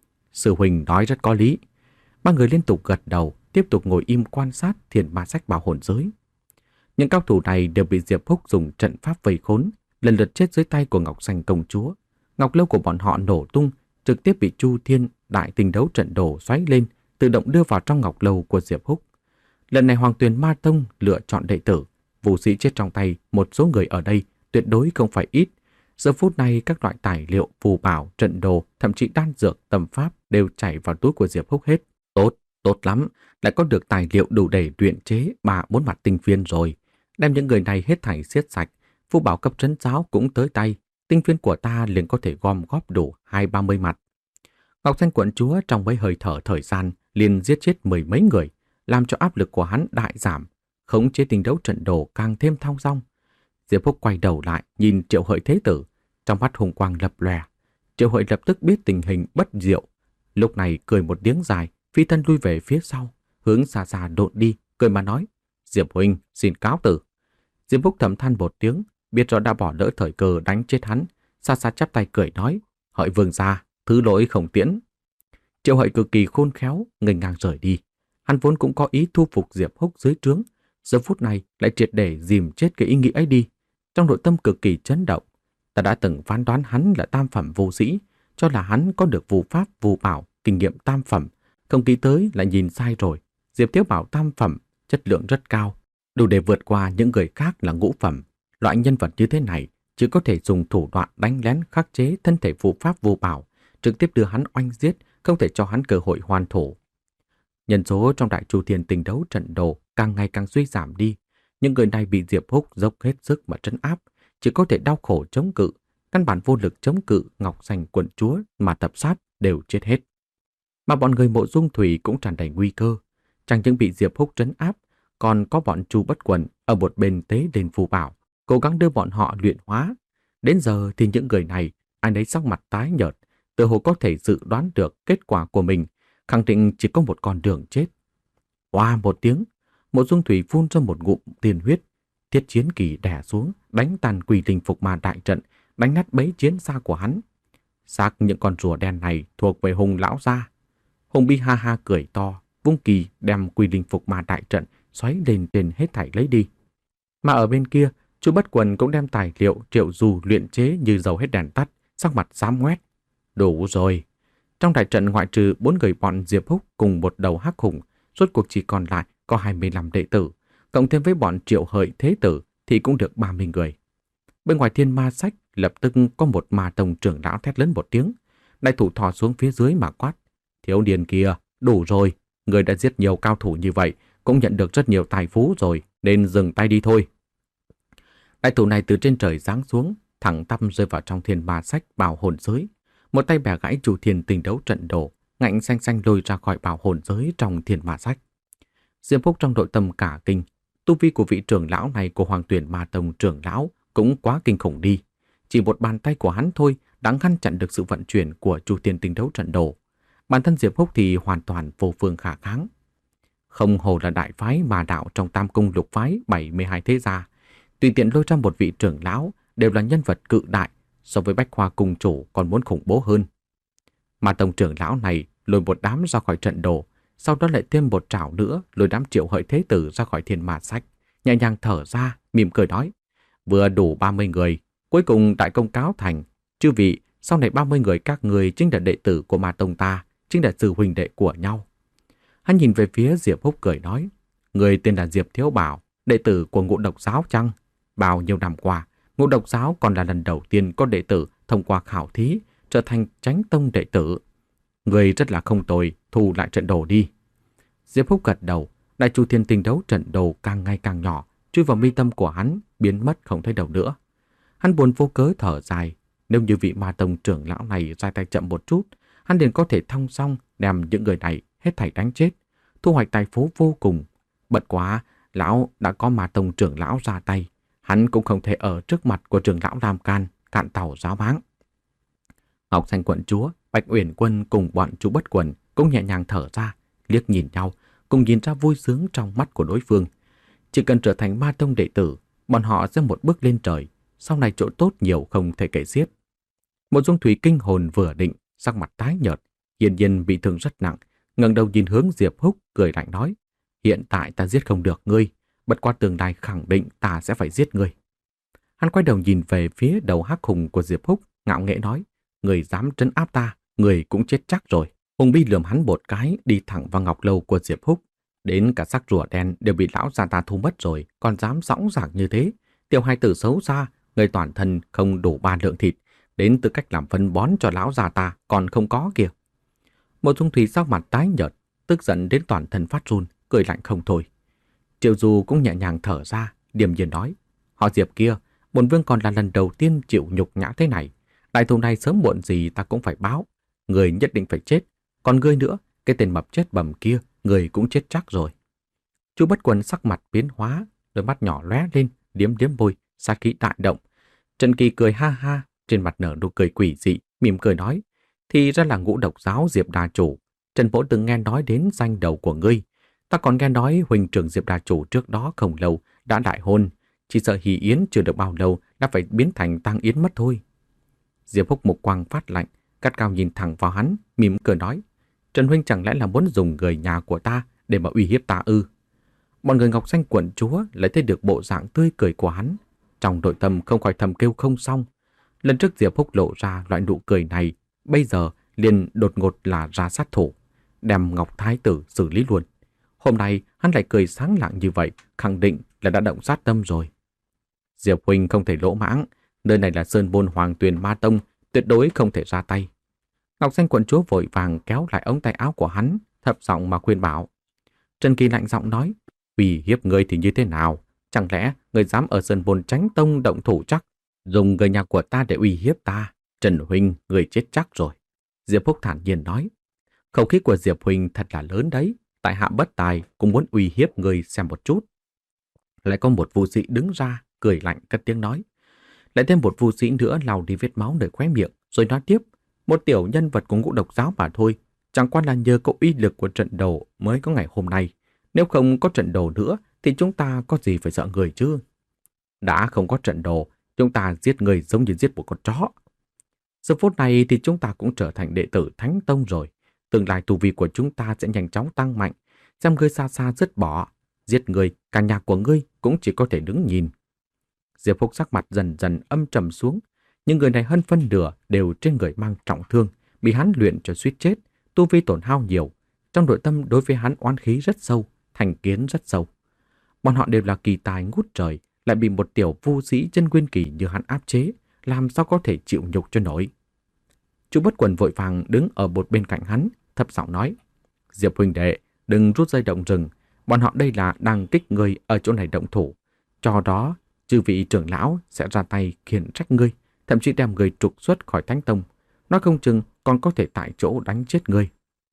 Sư huynh nói rất có lý. Ba người liên tục gật đầu, tiếp tục ngồi im quan sát Thiên Ma Sách bảo hồn giới. Những cao thủ này đều bị Diệp Húc dùng trận pháp vây khốn, lần lượt chết dưới tay của Ngọc Xanh công chúa. Ngọc lâu của bọn họ nổ tung, trực tiếp bị Chu Thiên đại tình đấu trận đồ xoáy lên, tự động đưa vào trong ngọc lâu của Diệp Húc. Lần này Hoàng Tuyền Ma Tông lựa chọn đệ tử, vũ sĩ chết trong tay một số người ở đây tuyệt đối không phải ít. Giờ phút này các loại tài liệu, phù bảo, trận đồ, thậm chí đan dược, tầm pháp đều chảy vào túi của Diệp Húc hết. Tốt, tốt lắm, lại có được tài liệu đủ để luyện chế ba bốn mặt tinh phiên rồi. Đem những người này hết thảy xiết sạch, phù bảo cấp trấn giáo cũng tới tay, tinh phiên của ta liền có thể gom góp đủ hai ba mươi mặt. Ngọc Xanh quận chúa trong mấy hơi thở thời gian liền giết chết mười mấy người, làm cho áp lực của hắn đại giảm, khống chế tình đấu trận đồ càng thêm thong dong. Diệp Húc quay đầu lại nhìn Triệu Hợi thế tử, trong mắt hùng quang lập lòe. Triệu Hợi lập tức biết tình hình bất diệu, lúc này cười một tiếng dài, phi thân lui về phía sau, hướng xa xa độn đi, cười mà nói: Diệp huynh xin cáo từ. Diệp Húc thầm than một tiếng, biết rõ đã bỏ lỡ thời cơ đánh chết hắn, xa xa chắp tay cười nói: Hợi vương gia, thứ lỗi không tiễn. Triệu Hợi cực kỳ khôn khéo, nghênh ngang rời đi. Hắn vốn cũng có ý thu phục Diệp Húc dưới trướng, giờ phút này lại triệt để dìm chết cái ý nghĩ ấy đi. Trong nội tâm cực kỳ chấn động, ta đã từng phán đoán hắn là tam phẩm vô sĩ, cho là hắn có được phù pháp, phù bảo, kinh nghiệm tam phẩm, không nghĩ tới lại nhìn sai rồi. Diệp Thiếu Bảo tam phẩm, chất lượng rất cao, đủ để vượt qua những người khác là ngũ phẩm. Loại nhân vật như thế này chỉ có thể dùng thủ đoạn đánh lén khắc chế thân thể phù pháp phù bảo, trực tiếp đưa hắn oanh giết, không thể cho hắn cơ hội hoàn thủ. Nhân số trong Đại Chu Thiên tình đấu trận đồ càng ngày càng suy giảm đi. Những người này bị Diệp Húc dốc hết sức mà trấn áp, chỉ có thể đau khổ chống cự, căn bản vô lực chống cự. Ngọc Xanh quận chúa mà tập sát đều chết hết. Mà bọn người Mộ Dung Thủy cũng tràn đầy nguy cơ, chẳng những bị Diệp Húc trấn áp, còn có bọn Chu Bất Quần ở một bên tế đền phù bảo, cố gắng đưa bọn họ luyện hóa. Đến giờ thì những người này ai nấy sắc mặt tái nhợt, tựa hồ có thể dự đoán được kết quả của mình, khẳng định chỉ có một con đường chết. Oa một tiếng, Mộ Dung Thủy phun ra một ngụm tiên huyết, thiết chiến kỳ đè xuống, đánh tàn quỷ linh phục ma đại trận, đánh nát bấy chiến xa của hắn. Xác những con rùa đen này thuộc về Hùng lão gia. Hùng Bi ha ha cười to, vung kỳ đem quỷ linh phục ma đại trận xoáy lên trên hết thảy lấy đi. Mà ở bên kia, Chu Bất Quần cũng đem tài liệu triệu dù luyện chế như dầu hết đèn tắt, sắc mặt xám ngoét. Đủ rồi. Trong đại trận ngoại trừ bốn người bọn Diệp Húc cùng một đầu hắc hùng, rốt cuộc chỉ còn lại có hai mươi lăm đệ tử, cộng thêm với bọn Triệu Hợi thế tử thì cũng được ba mươi người. Bên ngoài Thiên Ma Sách lập tức có một Ma Tông trưởng lão thét lớn một tiếng, đại thủ thò xuống phía dưới mà quát: Thiếu niên kia, đủ rồi, người đã giết nhiều cao thủ như vậy, cũng nhận được rất nhiều tài phú rồi, nên dừng tay đi thôi. Đại thủ này từ trên trời giáng xuống, thẳng tắp rơi vào trong Thiên Ma Sách bảo hồn giới. Một tay bẻ gãy Chu Thiên tình đấu trận đồ, ngạnh xanh xanh lôi ra khỏi bảo hồn giới trong Thiên Ma Sách. Diệp Húc trong nội tâm cả kinh, tu vi của vị trưởng lão này của Hoàng Tuyển Ma Tông trưởng lão cũng quá kinh khủng đi. Chỉ một bàn tay của hắn thôi đã ngăn chặn được sự vận chuyển của Chu Thiên tình đấu trận đồ. Bản thân Diệp Húc thì hoàn toàn vô phương khả kháng. Không hồ là đại phái Ma đạo trong Tam Cung Lục phái bảy mươi hai thế gia, tùy tiện lôi ra một vị trưởng lão đều là nhân vật cự đại, so với Bách Hoa cung chủ còn muốn khủng bố hơn. Ma Tông trưởng lão này lôi một đám ra khỏi trận đồ, sau đó lại thêm một trảo nữa lôi đám Triệu Hợi thế tử ra khỏi Thiên Ma Sách, nhẹ nhàng thở ra, mỉm cười nói: Vừa đủ ba mươi người, Cuối cùng đại công cáo thành, chư vị, sau này ba mươi người các người chính là đệ tử của Ma Tông ta, chính là sư huynh đệ của nhau. Hắn nhìn về phía Diệp Húc cười nói, người tên là Diệp Thiếu Bảo, đệ tử của Ngũ Độc Giáo chăng? Bao nhiêu năm qua, Ngũ Độc Giáo còn là lần đầu tiên có đệ tử thông qua khảo thí trở thành Chánh Tông đệ tử. Người rất là không tồi, thu lại trận đồ đi. Diệp Húc gật đầu, đại chu thiên tinh đấu trận đồ càng ngày càng nhỏ, chui vào mi tâm của hắn, biến mất không thấy đâu nữa. Hắn buồn vô cớ thở dài, nếu như vị Ma Tông trưởng lão này ra tay chậm một chút, hắn liền có thể thong song đem những người này hết thảy đánh chết, thu hoạch tài phú vô cùng. Bất quá, lão đã có Ma Tông trưởng lão ra tay, hắn cũng không thể ở trước mặt của trưởng lão Lam Can cạn tàu giáo báng. Ngọc Xanh quận chúa, Bạch Uyển Quân cùng bọn chú Bất Quần cũng nhẹ nhàng thở ra, liếc nhìn nhau, cùng nhìn ra vui sướng trong mắt của đối phương. Chỉ cần trở thành Ma Tông đệ tử, bọn họ sẽ một bước lên trời, sau này chỗ tốt nhiều không thể kể xiết. Một Dung Thủy kinh hồn vừa định, sắc mặt tái nhợt, hiển nhiên bị thương rất nặng, ngẩng đầu nhìn hướng Diệp Húc, cười lạnh nói: "Hiện tại ta giết không được ngươi, bất quá tương lai khẳng định ta sẽ phải giết ngươi." Hắn quay đầu nhìn về phía đầu hắc hùng của Diệp Húc, ngạo nghễ nói: "Người dám trấn áp ta, người cũng chết chắc rồi." Hùng Bi lườm hắn một cái, đi thẳng vào ngọc lâu của Diệp Húc. Đến cả xác rùa đen đều bị lão già ta thu mất rồi, còn dám sõng giảng như thế. Tiểu hai tử xấu xa, người toàn thân không đủ ba lượng thịt, đến tư cách làm phân bón cho lão già ta còn không có kìa. Một Dung Thủy sắc mặt tái nhợt, tức giận đến toàn thân phát run, cười lạnh không thôi. Triệu Du cũng nhẹ nhàng thở ra, điềm nhiên nói: "Họ Diệp kia, bổn vương còn là lần đầu tiên chịu nhục nhã thế này. Đại thù này sớm muộn gì ta cũng phải báo. Người nhất định phải chết. Còn ngươi nữa, cái tên mập chết bầm kia, người cũng chết chắc rồi." Chu Bất Quần sắc mặt biến hóa, đôi mắt nhỏ lóe lên, liếm liếm môi, sát khí đại động. Trần Kỳ cười ha ha, trên mặt nở nụ cười quỷ dị, mỉm cười nói: "Thì ra là Ngũ Độc Giáo Diệp Đà Chủ. Trần Mỗ từng nghe nói đến danh đầu của ngươi. Ta còn nghe nói huynh trưởng Diệp Đà Chủ trước đó không lâu đã đại hôn, chỉ sợ hỷ yến chưa được bao lâu đã phải biến thành tang yến mất thôi." Diệp Húc mục quang phát lạnh, cắt cao nhìn thẳng vào hắn, mỉm cười nói: "Trần huynh chẳng lẽ là muốn dùng người nhà của ta để mà uy hiếp ta ư?" Bọn người Ngọc Xanh quận chúa lại thấy được bộ dạng tươi cười của hắn, trong nội tâm không khỏi thầm kêu không xong. Lần trước Diệp Húc lộ ra loại nụ cười này, bây giờ liền đột ngột là ra sát thủ, đem Ngọc Thái tử xử lý luôn. Hôm nay hắn lại cười sáng lạng như vậy, khẳng định là đã động sát tâm rồi. "Diệp huynh không thể lỗ mãng, nơi này là Sơn Môn Hoàng Tuyền Ma Tông, tuyệt đối không thể ra tay." Ngọc Xanh quận chúa vội vàng kéo lại ống tay áo của hắn, thấp giọng mà khuyên bảo. Trần Kỳ lạnh giọng nói: "Uy hiếp ngươi thì như thế nào? Chẳng lẽ ngươi dám ở Sơn Môn Chánh Tông động thủ chắc? Dùng người nhà của ta để uy hiếp ta? Trần huynh, ngươi chết chắc rồi." Diệp Húc thản nhiên nói. Khẩu khí của Diệp huynh thật là lớn đấy, tại hạ bất tài cũng muốn uy hiếp ngươi xem một chút. Lại có một vu sĩ đứng ra, cười lạnh cất tiếng nói. Lại thêm một vu sĩ nữa lau đi vết máu nơi khóe miệng, rồi nói tiếp: "Một tiểu nhân vật của Ngũ Độc Giáo mà thôi, chẳng qua là nhờ có uy lực của trận đồ mới có ngày hôm nay. Nếu không có trận đồ nữa thì chúng ta có gì phải sợ người chứ? Đã không có trận đồ, chúng ta giết người giống như giết một con chó. Giờ phút này thì chúng ta cũng trở thành đệ tử Thánh Tông rồi. Tương lai tu vi của chúng ta sẽ nhanh chóng tăng mạnh. Xem ngươi xa xa dứt bỏ, giết người, cả nhà của ngươi cũng chỉ có thể đứng nhìn." Diệp Húc sắc mặt dần dần âm trầm xuống. Nhưng người này hơn phân nửa đều trên người mang trọng thương, bị hắn luyện cho suýt chết, tu vi tổn hao nhiều. Trong nội tâm đối với hắn oán khí rất sâu, thành kiến rất sâu. Bọn họ đều là kỳ tài ngút trời, lại bị một tiểu vu sĩ chân nguyên kỳ như hắn áp chế, làm sao có thể chịu nhục cho nổi. Chu Bất Quần vội vàng đứng ở một bên cạnh hắn, thấp giọng nói: "Diệp huynh đệ, đừng rút dây động rừng, bọn họ đây là đang kích người ở chỗ này động thủ. Cho đó, chư vị trưởng lão sẽ ra tay khiển trách ngươi, thậm chí đem người trục xuất khỏi Thánh Tông. Nói không chừng còn có thể tại chỗ đánh chết ngươi."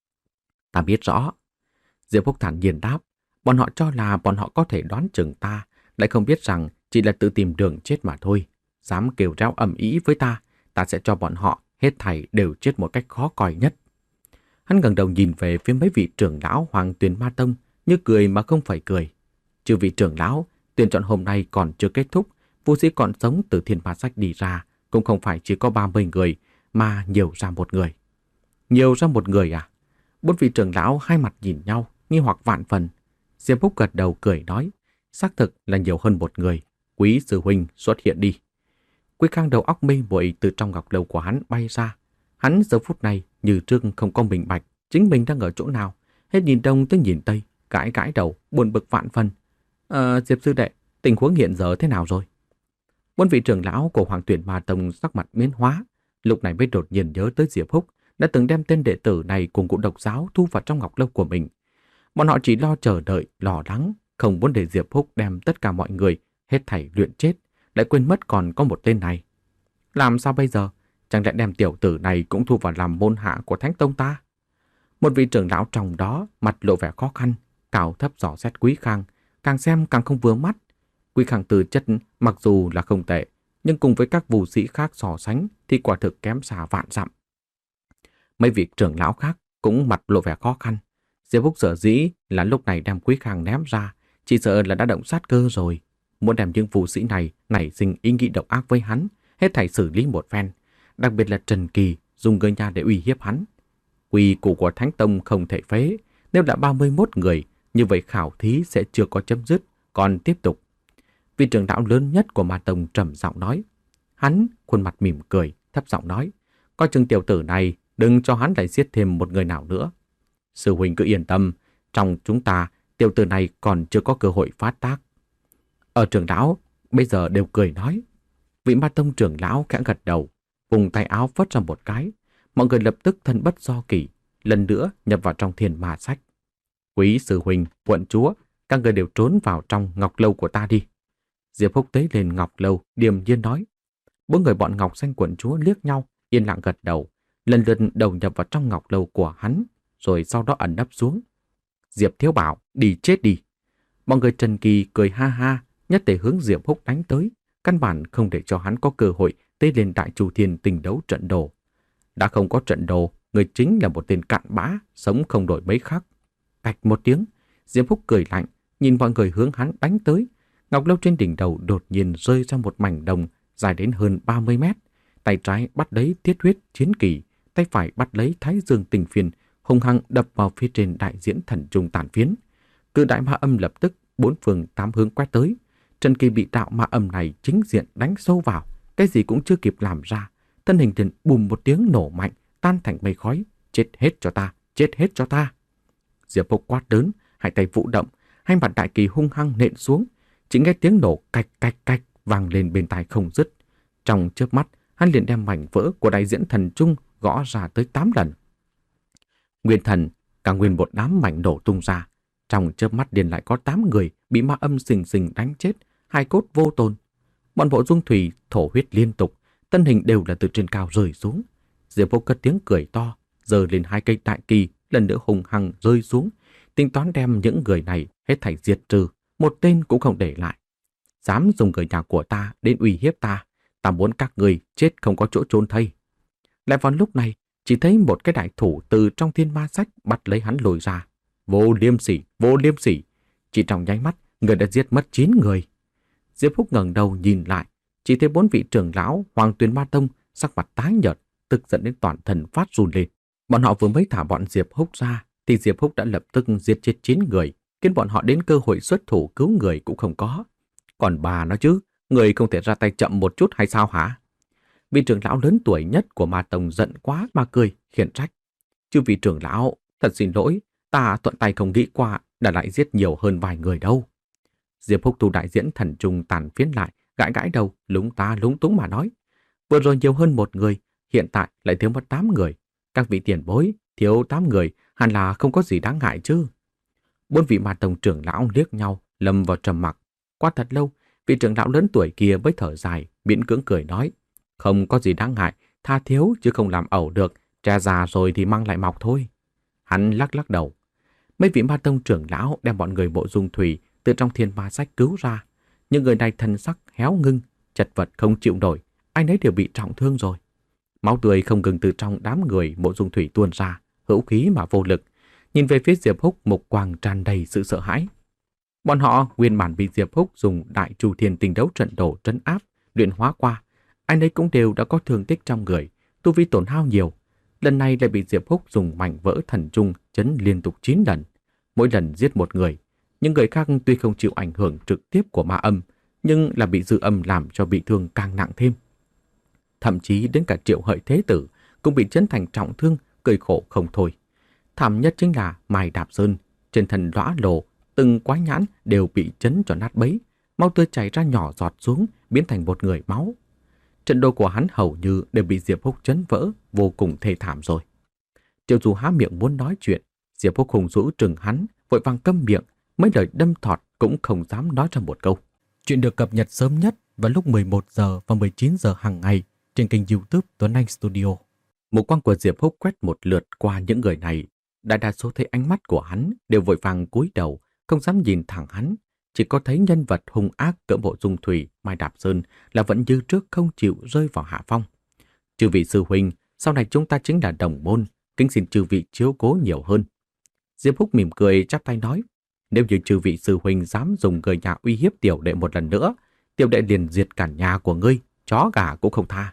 "Ta biết rõ." Diệp Húc thản nhiên đáp. Bọn họ cho là bọn họ có thể đoán chừng ta, lại không biết rằng chỉ là tự tìm đường chết mà thôi. Dám kêu rao ầm ĩ với ta, ta sẽ cho bọn họ hết thảy đều chết một cách khó coi nhất. Hắn ngẩng đầu nhìn về phía mấy vị trưởng lão Hoàng Tuyền Ma Tông, như cười mà không phải cười. Chư vị trưởng lão, tuyển chọn hôm nay còn chưa kết thúc, vu sĩ còn sống từ Thiên Ma Sách đi ra cũng không phải chỉ có ba mươi người, mà nhiều ra một người. Nhiều ra một người à? Bốn vị trưởng lão hai mặt nhìn nhau, nghi hoặc vạn phần. Diệp Húc gật đầu cười nói: "Xác thực là nhiều hơn một người. Quý sư huynh xuất hiện đi." Quý Khang đầu óc mê muội từ trong ngọc lâu của hắn bay ra. Hắn giờ phút này như trước không có minh bạch chính mình đang ở chỗ nào, hết nhìn đông tới nhìn tây, gãi gãi đầu, buồn bực vạn phần. Ờ, Diệp sư đệ, tình huống hiện giờ thế nào rồi? Bốn vị trưởng lão của Hoàng Tuyển Ma Tông sắc mặt biến hóa, lúc này mới đột nhiên nhớ tới Diệp Húc đã từng đem tên đệ tử này cùng ngũ độc giáo thu vào trong ngọc lâu của mình. Bọn họ chỉ lo chờ đợi, lo lắng, không muốn để Diệp Húc đem tất cả mọi người hết thảy luyện chết, lại quên mất còn có một tên này. Làm sao bây giờ? Chẳng lẽ đem tiểu tử này cũng thu vào làm môn hạ của Thánh Tông ta? Một vị trưởng lão trong đó mặt lộ vẻ khó khăn, cao thấp dò xét Quý Khang, càng xem càng không vừa mắt. Quý Khang tư chất mặc dù là không tệ, nhưng cùng với các vũ sĩ khác so sánh thì quả thực kém xa vạn dặm. Mấy vị trưởng lão khác cũng mặt lộ vẻ khó khăn. Diệp Húc sở dĩ là lúc này đem Quý Khang ném ra, chỉ sợ là đã động sát cơ rồi. Muốn đem những vũ sĩ này nảy sinh ý nghĩ độc ác với hắn, hết thảy xử lý một phen. Đặc biệt là Trần Kỳ dùng người nhà để uy hiếp hắn. Quy củ của Thánh Tông không thể phế. Nếu đã ba mươi mốt người, như vậy khảo thí sẽ chưa có chấm dứt, còn tiếp tục. Vị trưởng lão lớn nhất của Ma Tông trầm giọng nói. Hắn khuôn mặt mỉm cười, thấp giọng nói. Coi chừng tiểu tử này, đừng cho hắn lại giết thêm một người nào nữa. Sư huynh cứ yên tâm, trong chúng ta, tiểu tử này còn chưa có cơ hội phát tác. Ở trưởng lão, bây giờ đều cười nói. Vị Ma Tông trưởng lão khẽ gật đầu, vùng tay áo phất ra một cái. Mọi người lập tức thân bất do kỷ, lần nữa nhập vào trong thiền ma sách. Quý sư huynh, quận chúa, các người đều trốn vào trong ngọc lâu của ta đi. Diệp Húc tế lên ngọc lâu, điềm nhiên nói. Bốn người bọn Ngọc Xanh quận chúa liếc nhau, yên lặng gật đầu, lần lượt đầu nhập vào trong ngọc lâu của hắn, rồi sau đó ẩn nấp xuống. Diệp Thiếu Bảo, đi chết đi. Mọi người Trần Kỳ cười ha ha, nhất tề hướng Diệp Húc đánh tới, căn bản không để cho hắn có cơ hội tế lên Đại Chu Thiên tình đấu trận đồ. Đã không có trận đồ, người chính là một tên cặn bã, sống không đổi mấy khắc. Cạch một tiếng, Diệp Húc cười lạnh, nhìn mọi người hướng hắn đánh tới. Ngọc lâu trên đỉnh đầu đột nhiên rơi ra một mảnh đồng dài đến hơn ba mươi mét. Tay trái bắt lấy thiết huyết chiến kỳ, tay phải bắt lấy thái dương tình phiền, hung hăng đập vào phía trên đại diễn thần trung tàn phiến. Cự đại ma âm lập tức bốn phương tám hướng quét tới. Trần Kỳ bị đạo ma âm này chính diện đánh sâu vào, cái gì cũng chưa kịp làm ra. Thân hình liền bùm một tiếng nổ mạnh, tan thành mây khói. Chết hết cho ta, chết hết cho ta. Diệp Húc quát lớn, hai tay vũ động, hai mặt đại kỳ hung hăng nện xuống. Chỉ nghe tiếng nổ cạch cạch cạch vang lên bên tai không dứt. Trong chớp mắt, hắn liền đem mảnh vỡ của đại diễn thần trung gõ ra tới tám lần. Nguyên thần, cả nguyên một đám mảnh nổ tung ra. Trong chớp mắt liền lại có tám người bị ma âm xình xình đánh chết, hai cốt vô tồn. Bọn Bộ Dung Thủy thổ huyết liên tục, thân hình đều là từ trên cao rơi xuống. Diệp Vô cất tiếng cười to, giơ lên hai cây đại kỳ, lần nữa hùng hăng rơi xuống, tính toán đem những người này hết thảy diệt trừ, một tên cũng không để lại. Dám dùng người nhà của ta đến uy hiếp ta, ta muốn các người chết không có chỗ chôn thây. Lại vào lúc này, chỉ thấy một cái đại thủ từ trong thiên ma sách bắt lấy hắn lôi ra. Vô liêm sỉ, vô liêm sỉ. Chỉ trong nháy mắt, người đã giết mất chín người. Diệp Húc ngẩng đầu nhìn lại, chỉ thấy bốn vị trưởng lão Hoàng Tuyền Ma Tông sắc mặt tái nhợt, tức giận đến toàn thân phát run lên. Bọn họ vừa mới thả bọn Diệp Húc ra, thì Diệp Húc đã lập tức giết chết chín người, khiến bọn họ đến cơ hội xuất thủ cứu người cũng không có. Còn bà nói chứ, người không thể ra tay chậm một chút hay sao hả? Vị trưởng lão lớn tuổi nhất của Ma Tông giận quá mà cười, khiển trách. Chứ vị trưởng lão, thật xin lỗi, ta thuận tay không nghĩ qua đã lại giết nhiều hơn vài người đâu. Diệp Húc thu đại diễn thần trùng tàn phiến lại, gãi gãi đầu, lúng ta lúng túng mà nói. Vừa rồi nhiều hơn một người, hiện tại lại thiếu mất tám người. Các vị tiền bối, thiếu tám người, hẳn là không có gì đáng ngại chứ. Bốn vị Ma Tông trưởng lão liếc nhau, lâm vào trầm mặc. Qua thật lâu, vị trưởng lão lớn tuổi kia mới thở dài, miễn cưỡng cười nói. Không có gì đáng ngại, tha thiếu chứ không làm ẩu được, trẻ già rồi thì mang lại mọc thôi. Hắn lắc lắc đầu. Mấy vị Ma Tông trưởng lão đem bọn người Bộ Dung Thủy từ trong thiên ma sách cứu ra. Những người này thân sắc héo ngưng, chật vật không chịu nổi, ai nấy đều bị trọng thương rồi. Máu tươi không ngừng từ trong đám người Bộ Dung Thủy tuôn ra, hữu khí mà vô lực. Nhìn về phía Diệp Húc, mục quang tràn đầy sự sợ hãi. Bọn họ nguyên bản bị Diệp Húc dùng Đại Chu Thiên tình đấu trận đồ trấn áp, luyện hóa qua. Ai nấy cũng đều đã có thương tích trong người, tu vi tổn hao nhiều. Lần này lại bị Diệp Húc dùng mảnh vỡ thần trung chấn liên tục chín lần. Mỗi lần giết một người. Những người khác tuy không chịu ảnh hưởng trực tiếp của ma âm, nhưng là bị dư âm làm cho bị thương càng nặng thêm. thậm chí đến cả Triệu Hợi Thế Tử cũng bị chấn thành trọng thương, cười khổ không thôi. Thảm nhất chính là Mai Đạp Sơn, trên thân lõa lồ, từng quái nhãn đều bị chấn cho nát bấy, máu tươi chảy ra nhỏ giọt xuống, biến thành một người máu. Trận đồ của hắn hầu như đều bị Diệp Húc chấn vỡ, vô cùng thê thảm rồi. Triệu Du há miệng muốn nói chuyện, Diệp Húc hùng dữ trừng hắn, vội vàng câm miệng, mấy lời đâm thọt cũng không dám nói ra một câu. Chuyện được cập nhật sớm nhất vào lúc mười một giờ và mười chín giờ hàng ngày trên kênh YouTube Tuấn Anh Studio. Mục quang của Diệp Húc quét một lượt qua những người này, đại đa số thấy ánh mắt của hắn đều vội vàng cúi đầu, không dám nhìn thẳng hắn. Chỉ có thấy nhân vật hung ác cỡ bộ Dung Thủy, Mai Đạp Sơn là vẫn như trước không chịu rơi vào hạ phong. Chư vị sư huynh, sau này chúng ta chính là đồng môn, kính xin chư vị chiếu cố nhiều hơn. Diệp Húc mỉm cười chắp tay nói, nếu như chư vị sư huynh dám dùng người nhà uy hiếp tiểu đệ một lần nữa, tiểu đệ liền diệt cả nhà của ngươi, chó gà cũng không tha.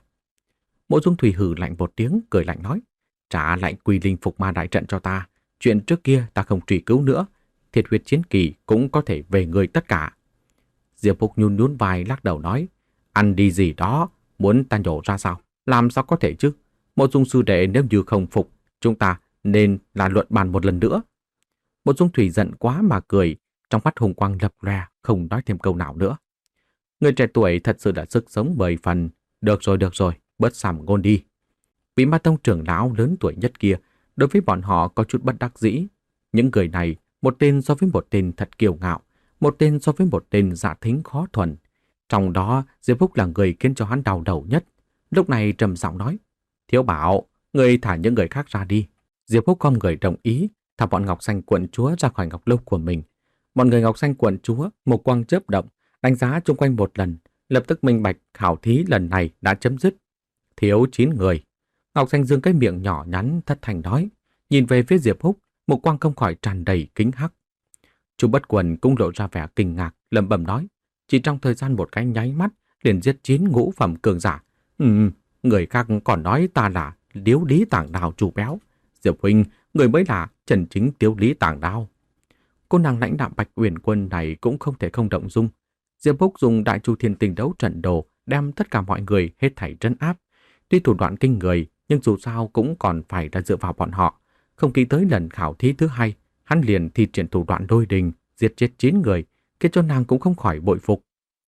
Mộ Dung Thủy hừ lạnh một tiếng, cười lạnh nói, trả lại Quy Linh Phục Ma đại trận cho ta, chuyện trước kia ta không truy cứu nữa, Thiệt Huyết Chiến Kỳ cũng có thể về người tất cả. Diệp Húc nhún nhún vai lắc đầu nói, ăn đi gì đó, muốn ta nhổ ra sao, làm sao có thể chứ? Mộ Dung sư đệ nếu như không phục, chúng ta nên là luận bàn một lần nữa. Mộ Dung Thủy giận quá mà cười, trong mắt hùng quang lập lòe, không nói thêm câu nào nữa. Người trẻ tuổi thật sự là sức sống bời phần. Được rồi, được rồi, bớt sàm ngôn đi. Vị Ma Tông trưởng lão lớn tuổi nhất kia, đối với bọn họ có chút bất đắc dĩ. Những người này, một tên so với một tên thật kiêu ngạo, một tên so với một tên dạ thính khó thuần. Trong đó, Diệp Húc là người khiến cho hắn đau đầu nhất. Lúc này trầm giọng nói, Thiếu Bảo, người thả những người khác ra đi. Diệp Húc không người đồng ý, thả bọn Ngọc Xanh quận chúa ra khỏi ngọc lâu của mình. Bọn người Ngọc Xanh quận chúa, một quang chớp động, đánh giá chung quanh một lần, lập tức minh bạch khảo thí lần này đã chấm dứt. Thiếu chín người. Ngọc Xanh dương cái miệng nhỏ nhắn thất thành nói, nhìn về phía Diệp Húc, một quang không khỏi tràn đầy kính hắc. Chu Bất Quần cũng lộ ra vẻ kinh ngạc, lẩm bẩm nói, chỉ trong thời gian một cái nháy mắt liền giết chín ngũ phẩm cường giả. Ừ, người khác còn nói ta là điếu lý tảng đào chủ béo. Diệp huynh, người mới là chân chính điếu lý tảng đào. Cô nàng lãnh đạo Bạch Uyển Quân này cũng không thể không động dung. Diệp Húc dùng Đại Chu Thiên Tinh Đấu trận đồ đem tất cả mọi người hết thảy trấn áp. Tuy thủ đoạn kinh người, nhưng dù sao cũng còn phải là dựa vào bọn họ. Không nghĩ tới lần khảo thí thứ hai, hắn liền thi triển thủ đoạn đôi đình, diệt chết chín người, khiến cho nàng cũng không khỏi bội phục.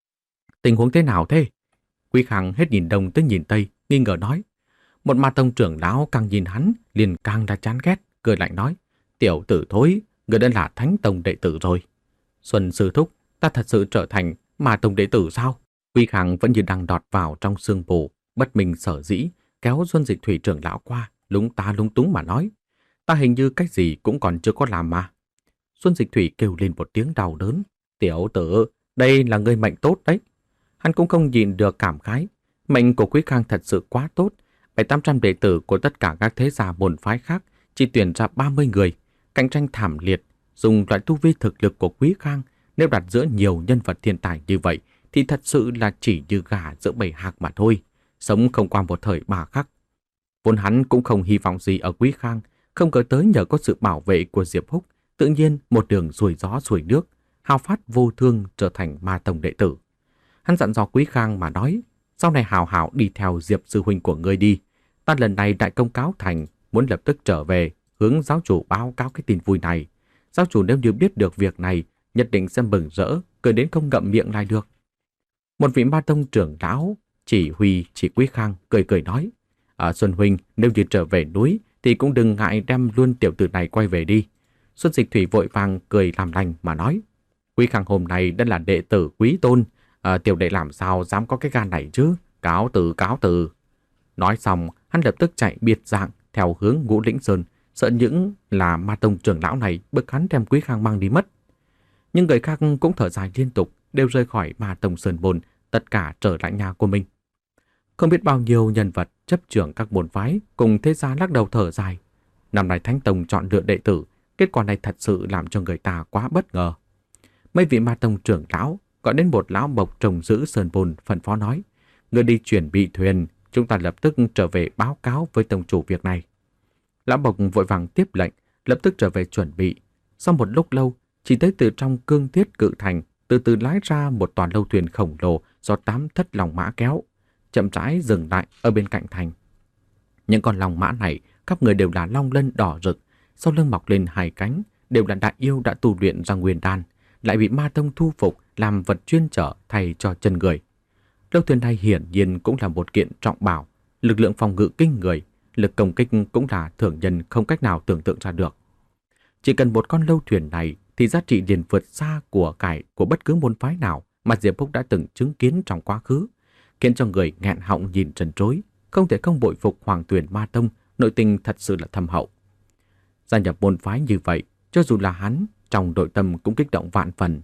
Tình huống thế nào thế? Quý Khang hết nhìn đông tới nhìn tây, nghi ngờ nói. Một Ma Tông trưởng lão càng nhìn hắn, liền càng là chán ghét, cười lạnh nói, tiểu tử thối, người đã là Thánh Tông đệ tử rồi. Xuân sư thúc, ta thật sự trở thành Ma Tông đệ tử sao? Quý Khang vẫn như đang đọt vào trong sương mù, bất minh sở dĩ, kéo Xuân Dịch Thủy trưởng lão qua, lúng ta lúng túng mà nói. Ta hình như cách gì cũng còn chưa có làm mà. Xuân Dịch Thủy kêu lên một tiếng đau đớn. Tiểu tử, đây là người mệnh tốt đấy. Hắn cũng không nhìn được cảm khái. Mệnh của Quý Khang thật sự quá tốt. Bảy tám trăm đệ tử của tất cả các thế gia môn phái khác chỉ tuyển ra ba mươi người. Cạnh tranh thảm liệt. Dùng loại tu vi thực lực của Quý Khang, nếu đặt giữa nhiều nhân vật thiên tài như vậy, thì thật sự là chỉ như gà giữa bầy hạc mà thôi. Sống không qua một thời bà khắc. Vốn hắn cũng không hy vọng gì ở Quý Khang, không ngờ tới nhờ có sự bảo vệ của Diệp Húc, tự nhiên một đường xuôi gió xuôi nước, hào phát vô thương trở thành Ma Tông đệ tử. Hắn dặn dò Quý Khang mà nói, sau này hào hảo đi theo Diệp sư huynh của ngươi đi. Ta lần này đại công cáo thành, muốn lập tức trở về, hướng giáo chủ báo cáo cái tin vui này. Giáo chủ nếu như biết được việc này, nhất định sẽ mừng rỡ, cười đến không ngậm miệng lại được. Một vị Ma Tông trưởng lão chỉ huy chỉ Quý Khang cười cười nói, ở Xuân huynh nếu như trở về núi thì cũng đừng ngại đem luôn tiểu tử này quay về đi. Xuân Dịch Thủy vội vàng cười làm lành mà nói, Quý Khang hôm nay đã là đệ tử quý tôn, à, tiểu đệ làm sao dám có cái gan này chứ, cáo từ cáo từ. Nói xong, hắn lập tức chạy biệt dạng theo hướng Ngũ Lĩnh Sơn, sợ những là Ma Tông trưởng lão này bức hắn đem Quý Khang mang đi mất. Nhưng người khác cũng thở dài liên tục, đều rời khỏi Ma Tông Sơn Môn, tất cả trở lại nhà của mình. Không biết bao nhiêu nhân vật chấp trưởng các môn phái cùng thế gia lắc đầu thở dài. Năm nay Thánh Tông chọn lựa đệ tử, kết quả này thật sự làm cho người ta quá bất ngờ. Mấy vị Ma Tông trưởng lão gọi đến một lão bộc trông giữ Sơn Môn, phân phó nói, người đi chuẩn bị thuyền, chúng ta lập tức trở về báo cáo với tông chủ việc này. Lão bộc vội vàng tiếp lệnh, lập tức trở về chuẩn bị. Sau một lúc lâu, chỉ thấy từ trong cương thiết cự thành từ từ lái ra một toàn lâu thuyền khổng lồ do tám thất lòng mã kéo. chậm rãi dừng lại ở bên cạnh thành. Những con long mã này, khắp người đều là long lân đỏ rực, sau lưng mọc lên hai cánh, đều là đại yêu đã tu luyện ra nguyên đan, lại bị ma tông thu phục làm vật chuyên chở thay cho chân người. Lâu thuyền này hiển nhiên cũng là một kiện trọng bảo, lực lượng phòng ngự kinh người, lực công kích cũng là thường nhân không cách nào tưởng tượng ra được. Chỉ cần một con lâu thuyền này thì giá trị liền vượt xa của cải của bất cứ môn phái nào mà Diệp Phúc đã từng chứng kiến trong quá khứ, khiến cho người nghẹn họng nhìn trần trối, không thể không bội phục Hoàng Tuyền Ma Tông, nội tình thật sự là thâm hậu. Gia nhập môn phái như vậy, cho dù là hắn, trong nội tâm cũng kích động vạn phần.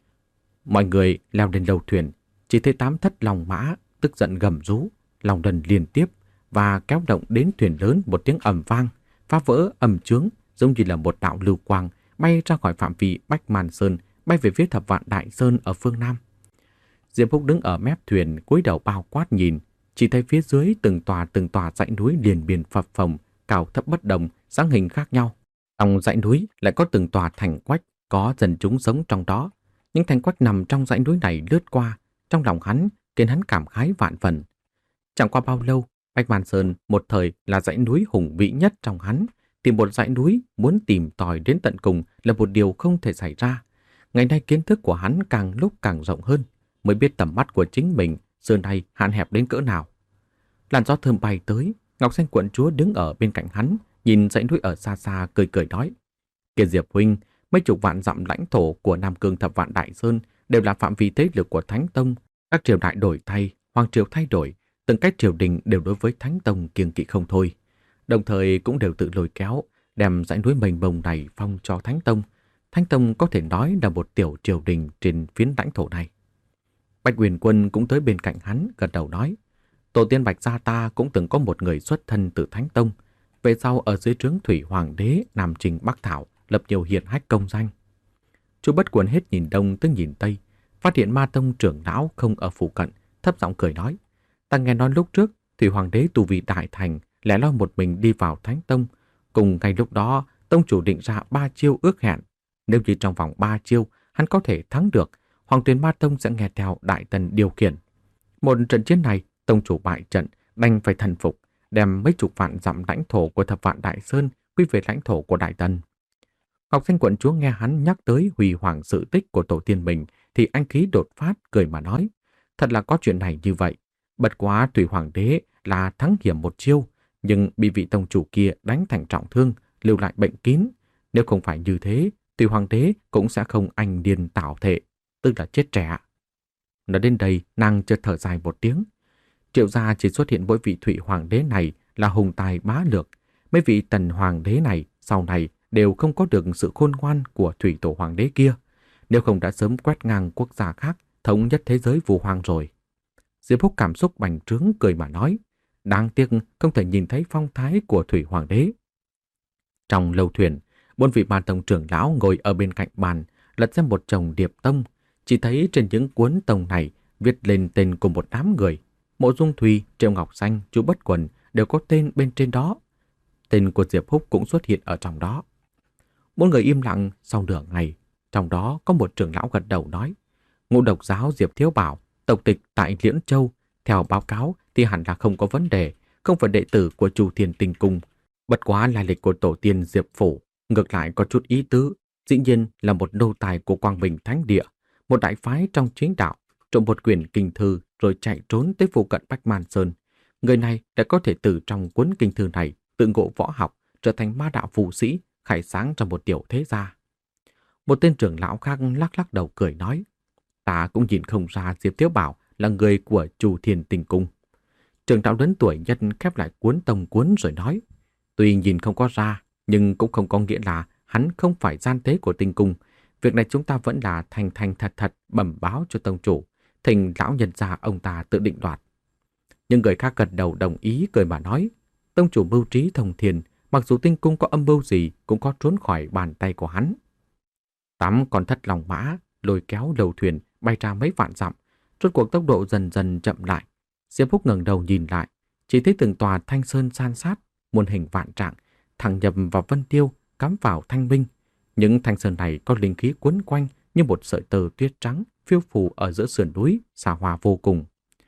Mọi người leo lên lâu thuyền, chỉ thấy tám thất long mã tức giận gầm rú, long đần liên tiếp và kéo động đến thuyền lớn một tiếng ầm vang, phá vỡ âm chướng, giống như là một đạo lưu quang bay ra khỏi phạm vi Bách Man Sơn, bay về phía Thập Vạn Đại Sơn ở phương Nam. Diệp Phúc đứng ở mép thuyền, cúi đầu bao quát nhìn, chỉ thấy phía dưới từng tòa từng tòa dãy núi liền biển phập phồng, cao thấp bất đồng, dáng hình khác nhau. Trong dãy núi lại có từng tòa thành quách, có dân chúng sống trong đó. Những thành quách nằm trong dãy núi này lướt qua, trong lòng hắn khiến hắn cảm khái vạn phần. Chẳng qua bao lâu, Bách Man Sơn một thời là dãy núi hùng vĩ nhất trong hắn, tìm một dãy núi muốn tìm tòi đến tận cùng là một điều không thể xảy ra. Ngày nay kiến thức của hắn càng lúc càng rộng hơn, mới biết tầm mắt của chính mình xưa nay hạn hẹp đến cỡ nào. Làn gió thơm bay tới, Ngọc Xanh quận chúa đứng ở bên cạnh hắn, nhìn dãy núi ở xa xa cười cười nói: "Kia Diệp huynh, mấy chục vạn dặm lãnh thổ của Nam Cương Thập Vạn Đại Sơn đều là phạm vi thế lực của Thánh Tông, các triều đại đổi thay, hoàng triều thay đổi, từng cách triều đình đều đối với Thánh Tông kiêng kỵ không thôi, đồng thời cũng đều tự lôi kéo đem dãy núi mênh mông này phong cho Thánh Tông. Thánh Tông có thể nói là một tiểu triều đình trên phiến lãnh thổ này." Bạch Uyển Quân cũng tới bên cạnh hắn, gật đầu nói: "Tổ tiên Bạch gia ta cũng từng có một người xuất thân từ Thánh Tông, về sau ở dưới trướng Thủy Hoàng đế Nam Trình Bắc Thảo lập nhiều hiển hách công danh." Chu Bất Quần hết nhìn đông tới nhìn tây, phát hiện Ma Tông trưởng lão không ở phụ cận, thấp giọng cười nói: "Ta nghe nói lúc trước Thủy Hoàng đế tu vi đại thành, lẻ loi một mình đi vào Thánh Tông, cùng ngay lúc đó tông chủ định ra ba chiêu ước hẹn, nếu như trong vòng ba chiêu hắn có thể thắng được, Hoàng Tuyền Ma Tông sẽ nghe theo Đại Tần điều khiển. Một trận chiến này, tông chủ bại trận, đành phải thần phục, đem mấy chục vạn dặm lãnh thổ của Thập Vạn Đại Sơn quy về lãnh thổ của Đại Tần." Ngọc Xanh quận chúa nghe hắn nhắc tới huy hoàng sự tích của tổ tiên mình thì anh khí đột phát, cười mà nói: "Thật là có chuyện này như vậy. Bất quá Thủy Hoàng đế là thắng hiểm một chiêu, nhưng bị vị tông chủ kia đánh thành trọng thương, lưu lại bệnh kín. Nếu không phải như thế, Thủy Hoàng đế cũng sẽ không anh điên tảo thệ, tức là chết trẻ." Nói đến đây, nàng chợt thở dài một tiếng. Triệu gia chỉ xuất hiện mỗi vị Thủy Hoàng đế này là hùng tài bá lược, mấy vị Tần Hoàng đế này sau này đều không có được sự khôn ngoan của Thủy Tổ Hoàng đế kia, nếu không đã sớm quét ngang quốc gia khác, thống nhất thế giới vu hoang rồi. Diệp Phúc cảm xúc bành trướng, cười mà nói: "Đáng tiếc không thể nhìn thấy phong thái của Thủy Hoàng đế." Trong lâu thuyền, bốn vị Ma Tông trưởng lão ngồi ở bên cạnh bàn, lật xem một chồng điệp tông, chỉ thấy trên những cuốn tông này viết lên tên của một đám người. Mộ Dung Thùy, Triệu Ngọc Xanh, Chu Bất Quần đều có tên bên trên đó. Tên của Diệp Phúc cũng xuất hiện ở trong đó. Bốn người im lặng sau nửa ngày, trong đó có một trưởng lão gật đầu nói: "Ngũ độc giáo Diệp Thiếu Bảo, tộc tịch tại Liễn Châu, theo báo cáo thì hẳn là không có vấn đề, không phải đệ tử của Chu Thiên Tinh Cung. Bất quá lai lịch của tổ tiên Diệp Phủ ngược lại có chút ý tứ, dĩ nhiên là một nô tài của Quang Bình Thánh Địa, một đại phái trong chính đạo, trộm một quyển kinh thư rồi chạy trốn tới phụ cận Bách Man Sơn. Người này đã có thể từ trong cuốn kinh thư này tự ngộ võ học, trở thành ma đạo phù sĩ, khai sáng ra một tiểu thế gia." Một tên trưởng lão khác lắc lắc đầu cười nói: "Ta cũng nhìn không ra Diệp Thiếu Bảo là người của Chu Thiên Tinh Cung." Trưởng lão lớn tuổi nhất khép lại cuốn tông cuốn rồi nói: "Tuy nhìn không có ra, nhưng cũng không có nghĩa là hắn không phải gian tế của Tinh Cung. Việc này chúng ta vẫn là thành thành thật thật bẩm báo cho tông chủ, thỉnh lão nhân gia ông ta tự định đoạt." Nhưng người khác gật đầu đồng ý, cười mà nói: "Tông chủ mưu trí thông thiên, mặc dù Tinh Cung có âm mưu gì cũng có trốn khỏi bàn tay của hắn." Tám con thất long mã lôi kéo đầu thuyền bay ra mấy vạn dặm, rốt cuộc tốc độ dần dần chậm lại. Diệp Phúc ngẩng đầu nhìn lại, chỉ thấy từng tòa thanh sơn san sát, muôn hình vạn trạng, thẳng nhập vào Vân Tiêu, cắm vào thanh minh. Những thanh sơn này có linh khí quấn quanh như một sợi tơ tuyết trắng phiêu phù ở giữa sườn núi, xa hoa vô cùng.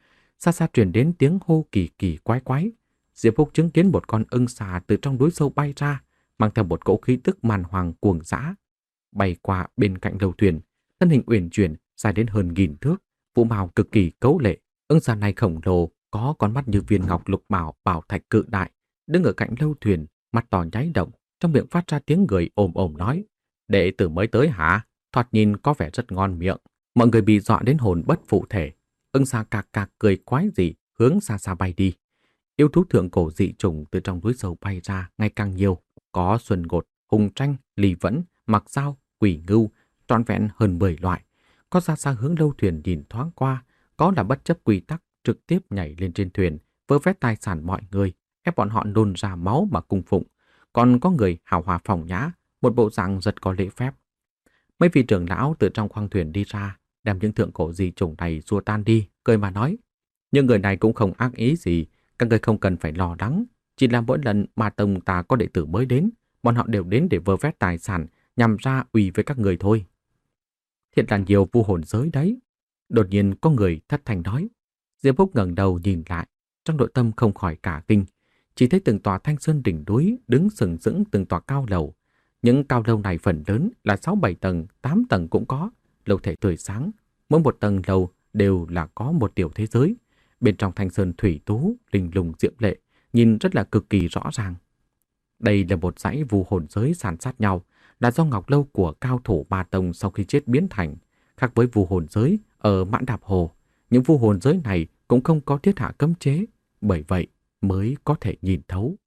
Xa xa truyền đến tiếng hô kỳ kỳ quái quái. Diệp Phúc chứng kiến một con ưng xà từ trong núi sâu bay ra, mang theo một cỗ khí tức man hoàng cuồng dã, bay qua bên cạnh lâu thuyền, thân hình uyển chuyển dài đến hơn nghìn thước, vũ mào cực kỳ cấu lệ. Ưng xà này khổng lồ, có con mắt như viên ngọc lục bảo bảo thạch cự đại, đứng ở cạnh lâu thuyền, mặt to nháy động, trong miệng phát ra tiếng người ồm ồm nói: "Đệ tử mới tới hả? Thoạt nhìn có vẻ rất ngon miệng." Mọi người bị dọa đến hồn bất phụ thể. Ưng xà cạc cạc cười quái dị, hướng xa xa bay đi. Yêu thú thượng cổ dị trùng từ trong núi sâu bay ra ngày càng nhiều, có xuân ngột, hùng tranh, lì vẫn, mặc dao, quỷ ngưu, trọn vẹn hơn mười loại. Có ra xa hướng lâu thuyền nhìn thoáng qua, có là bất chấp quy tắc trực tiếp nhảy lên trên thuyền, vơ vét tài sản mọi người, ép bọn họ nôn ra máu mà cung phụng. Còn có người hào hòa phòng nhã, một bộ dạng rất có lễ phép. Mấy vị trưởng lão từ trong khoang thuyền đi ra, đem những thượng cổ dị chủng này xua tan đi, cười mà nói: "Những người này cũng không ác ý gì, các người không cần phải lo lắng. Chỉ là mỗi lần mà tông ta có đệ tử mới đến, bọn họ đều đến để vơ vét tài sản, nhằm ra uy với các người thôi." Thiệt là nhiều vu hồn giới đấy. Đột nhiên có người thất thanh nói. Diệp Phúc ngẩng đầu nhìn lại, trong nội tâm không khỏi cả kinh. Chỉ thấy từng tòa thanh sơn đỉnh núi đứng sừng sững từng tòa cao lầu. Những cao lầu này phần lớn là sáu bảy tầng, tám tầng cũng có, lầu thể tươi sáng. Mỗi một tầng lầu đều là có một tiểu thế giới. Bên trong thanh sơn thủy tú, linh lùng diệm lệ, nhìn rất là cực kỳ rõ ràng. Đây là một dãy vu hồn giới san sát nhau, là do ngọc lâu của cao thủ Ba Tông sau khi chết biến thành. Khác với vu hồn giới ở Mãn Đạp Hồ, những vu hồn giới này cũng không có thiết hạ cấm chế, bởi vậy mới có thể nhìn thấu.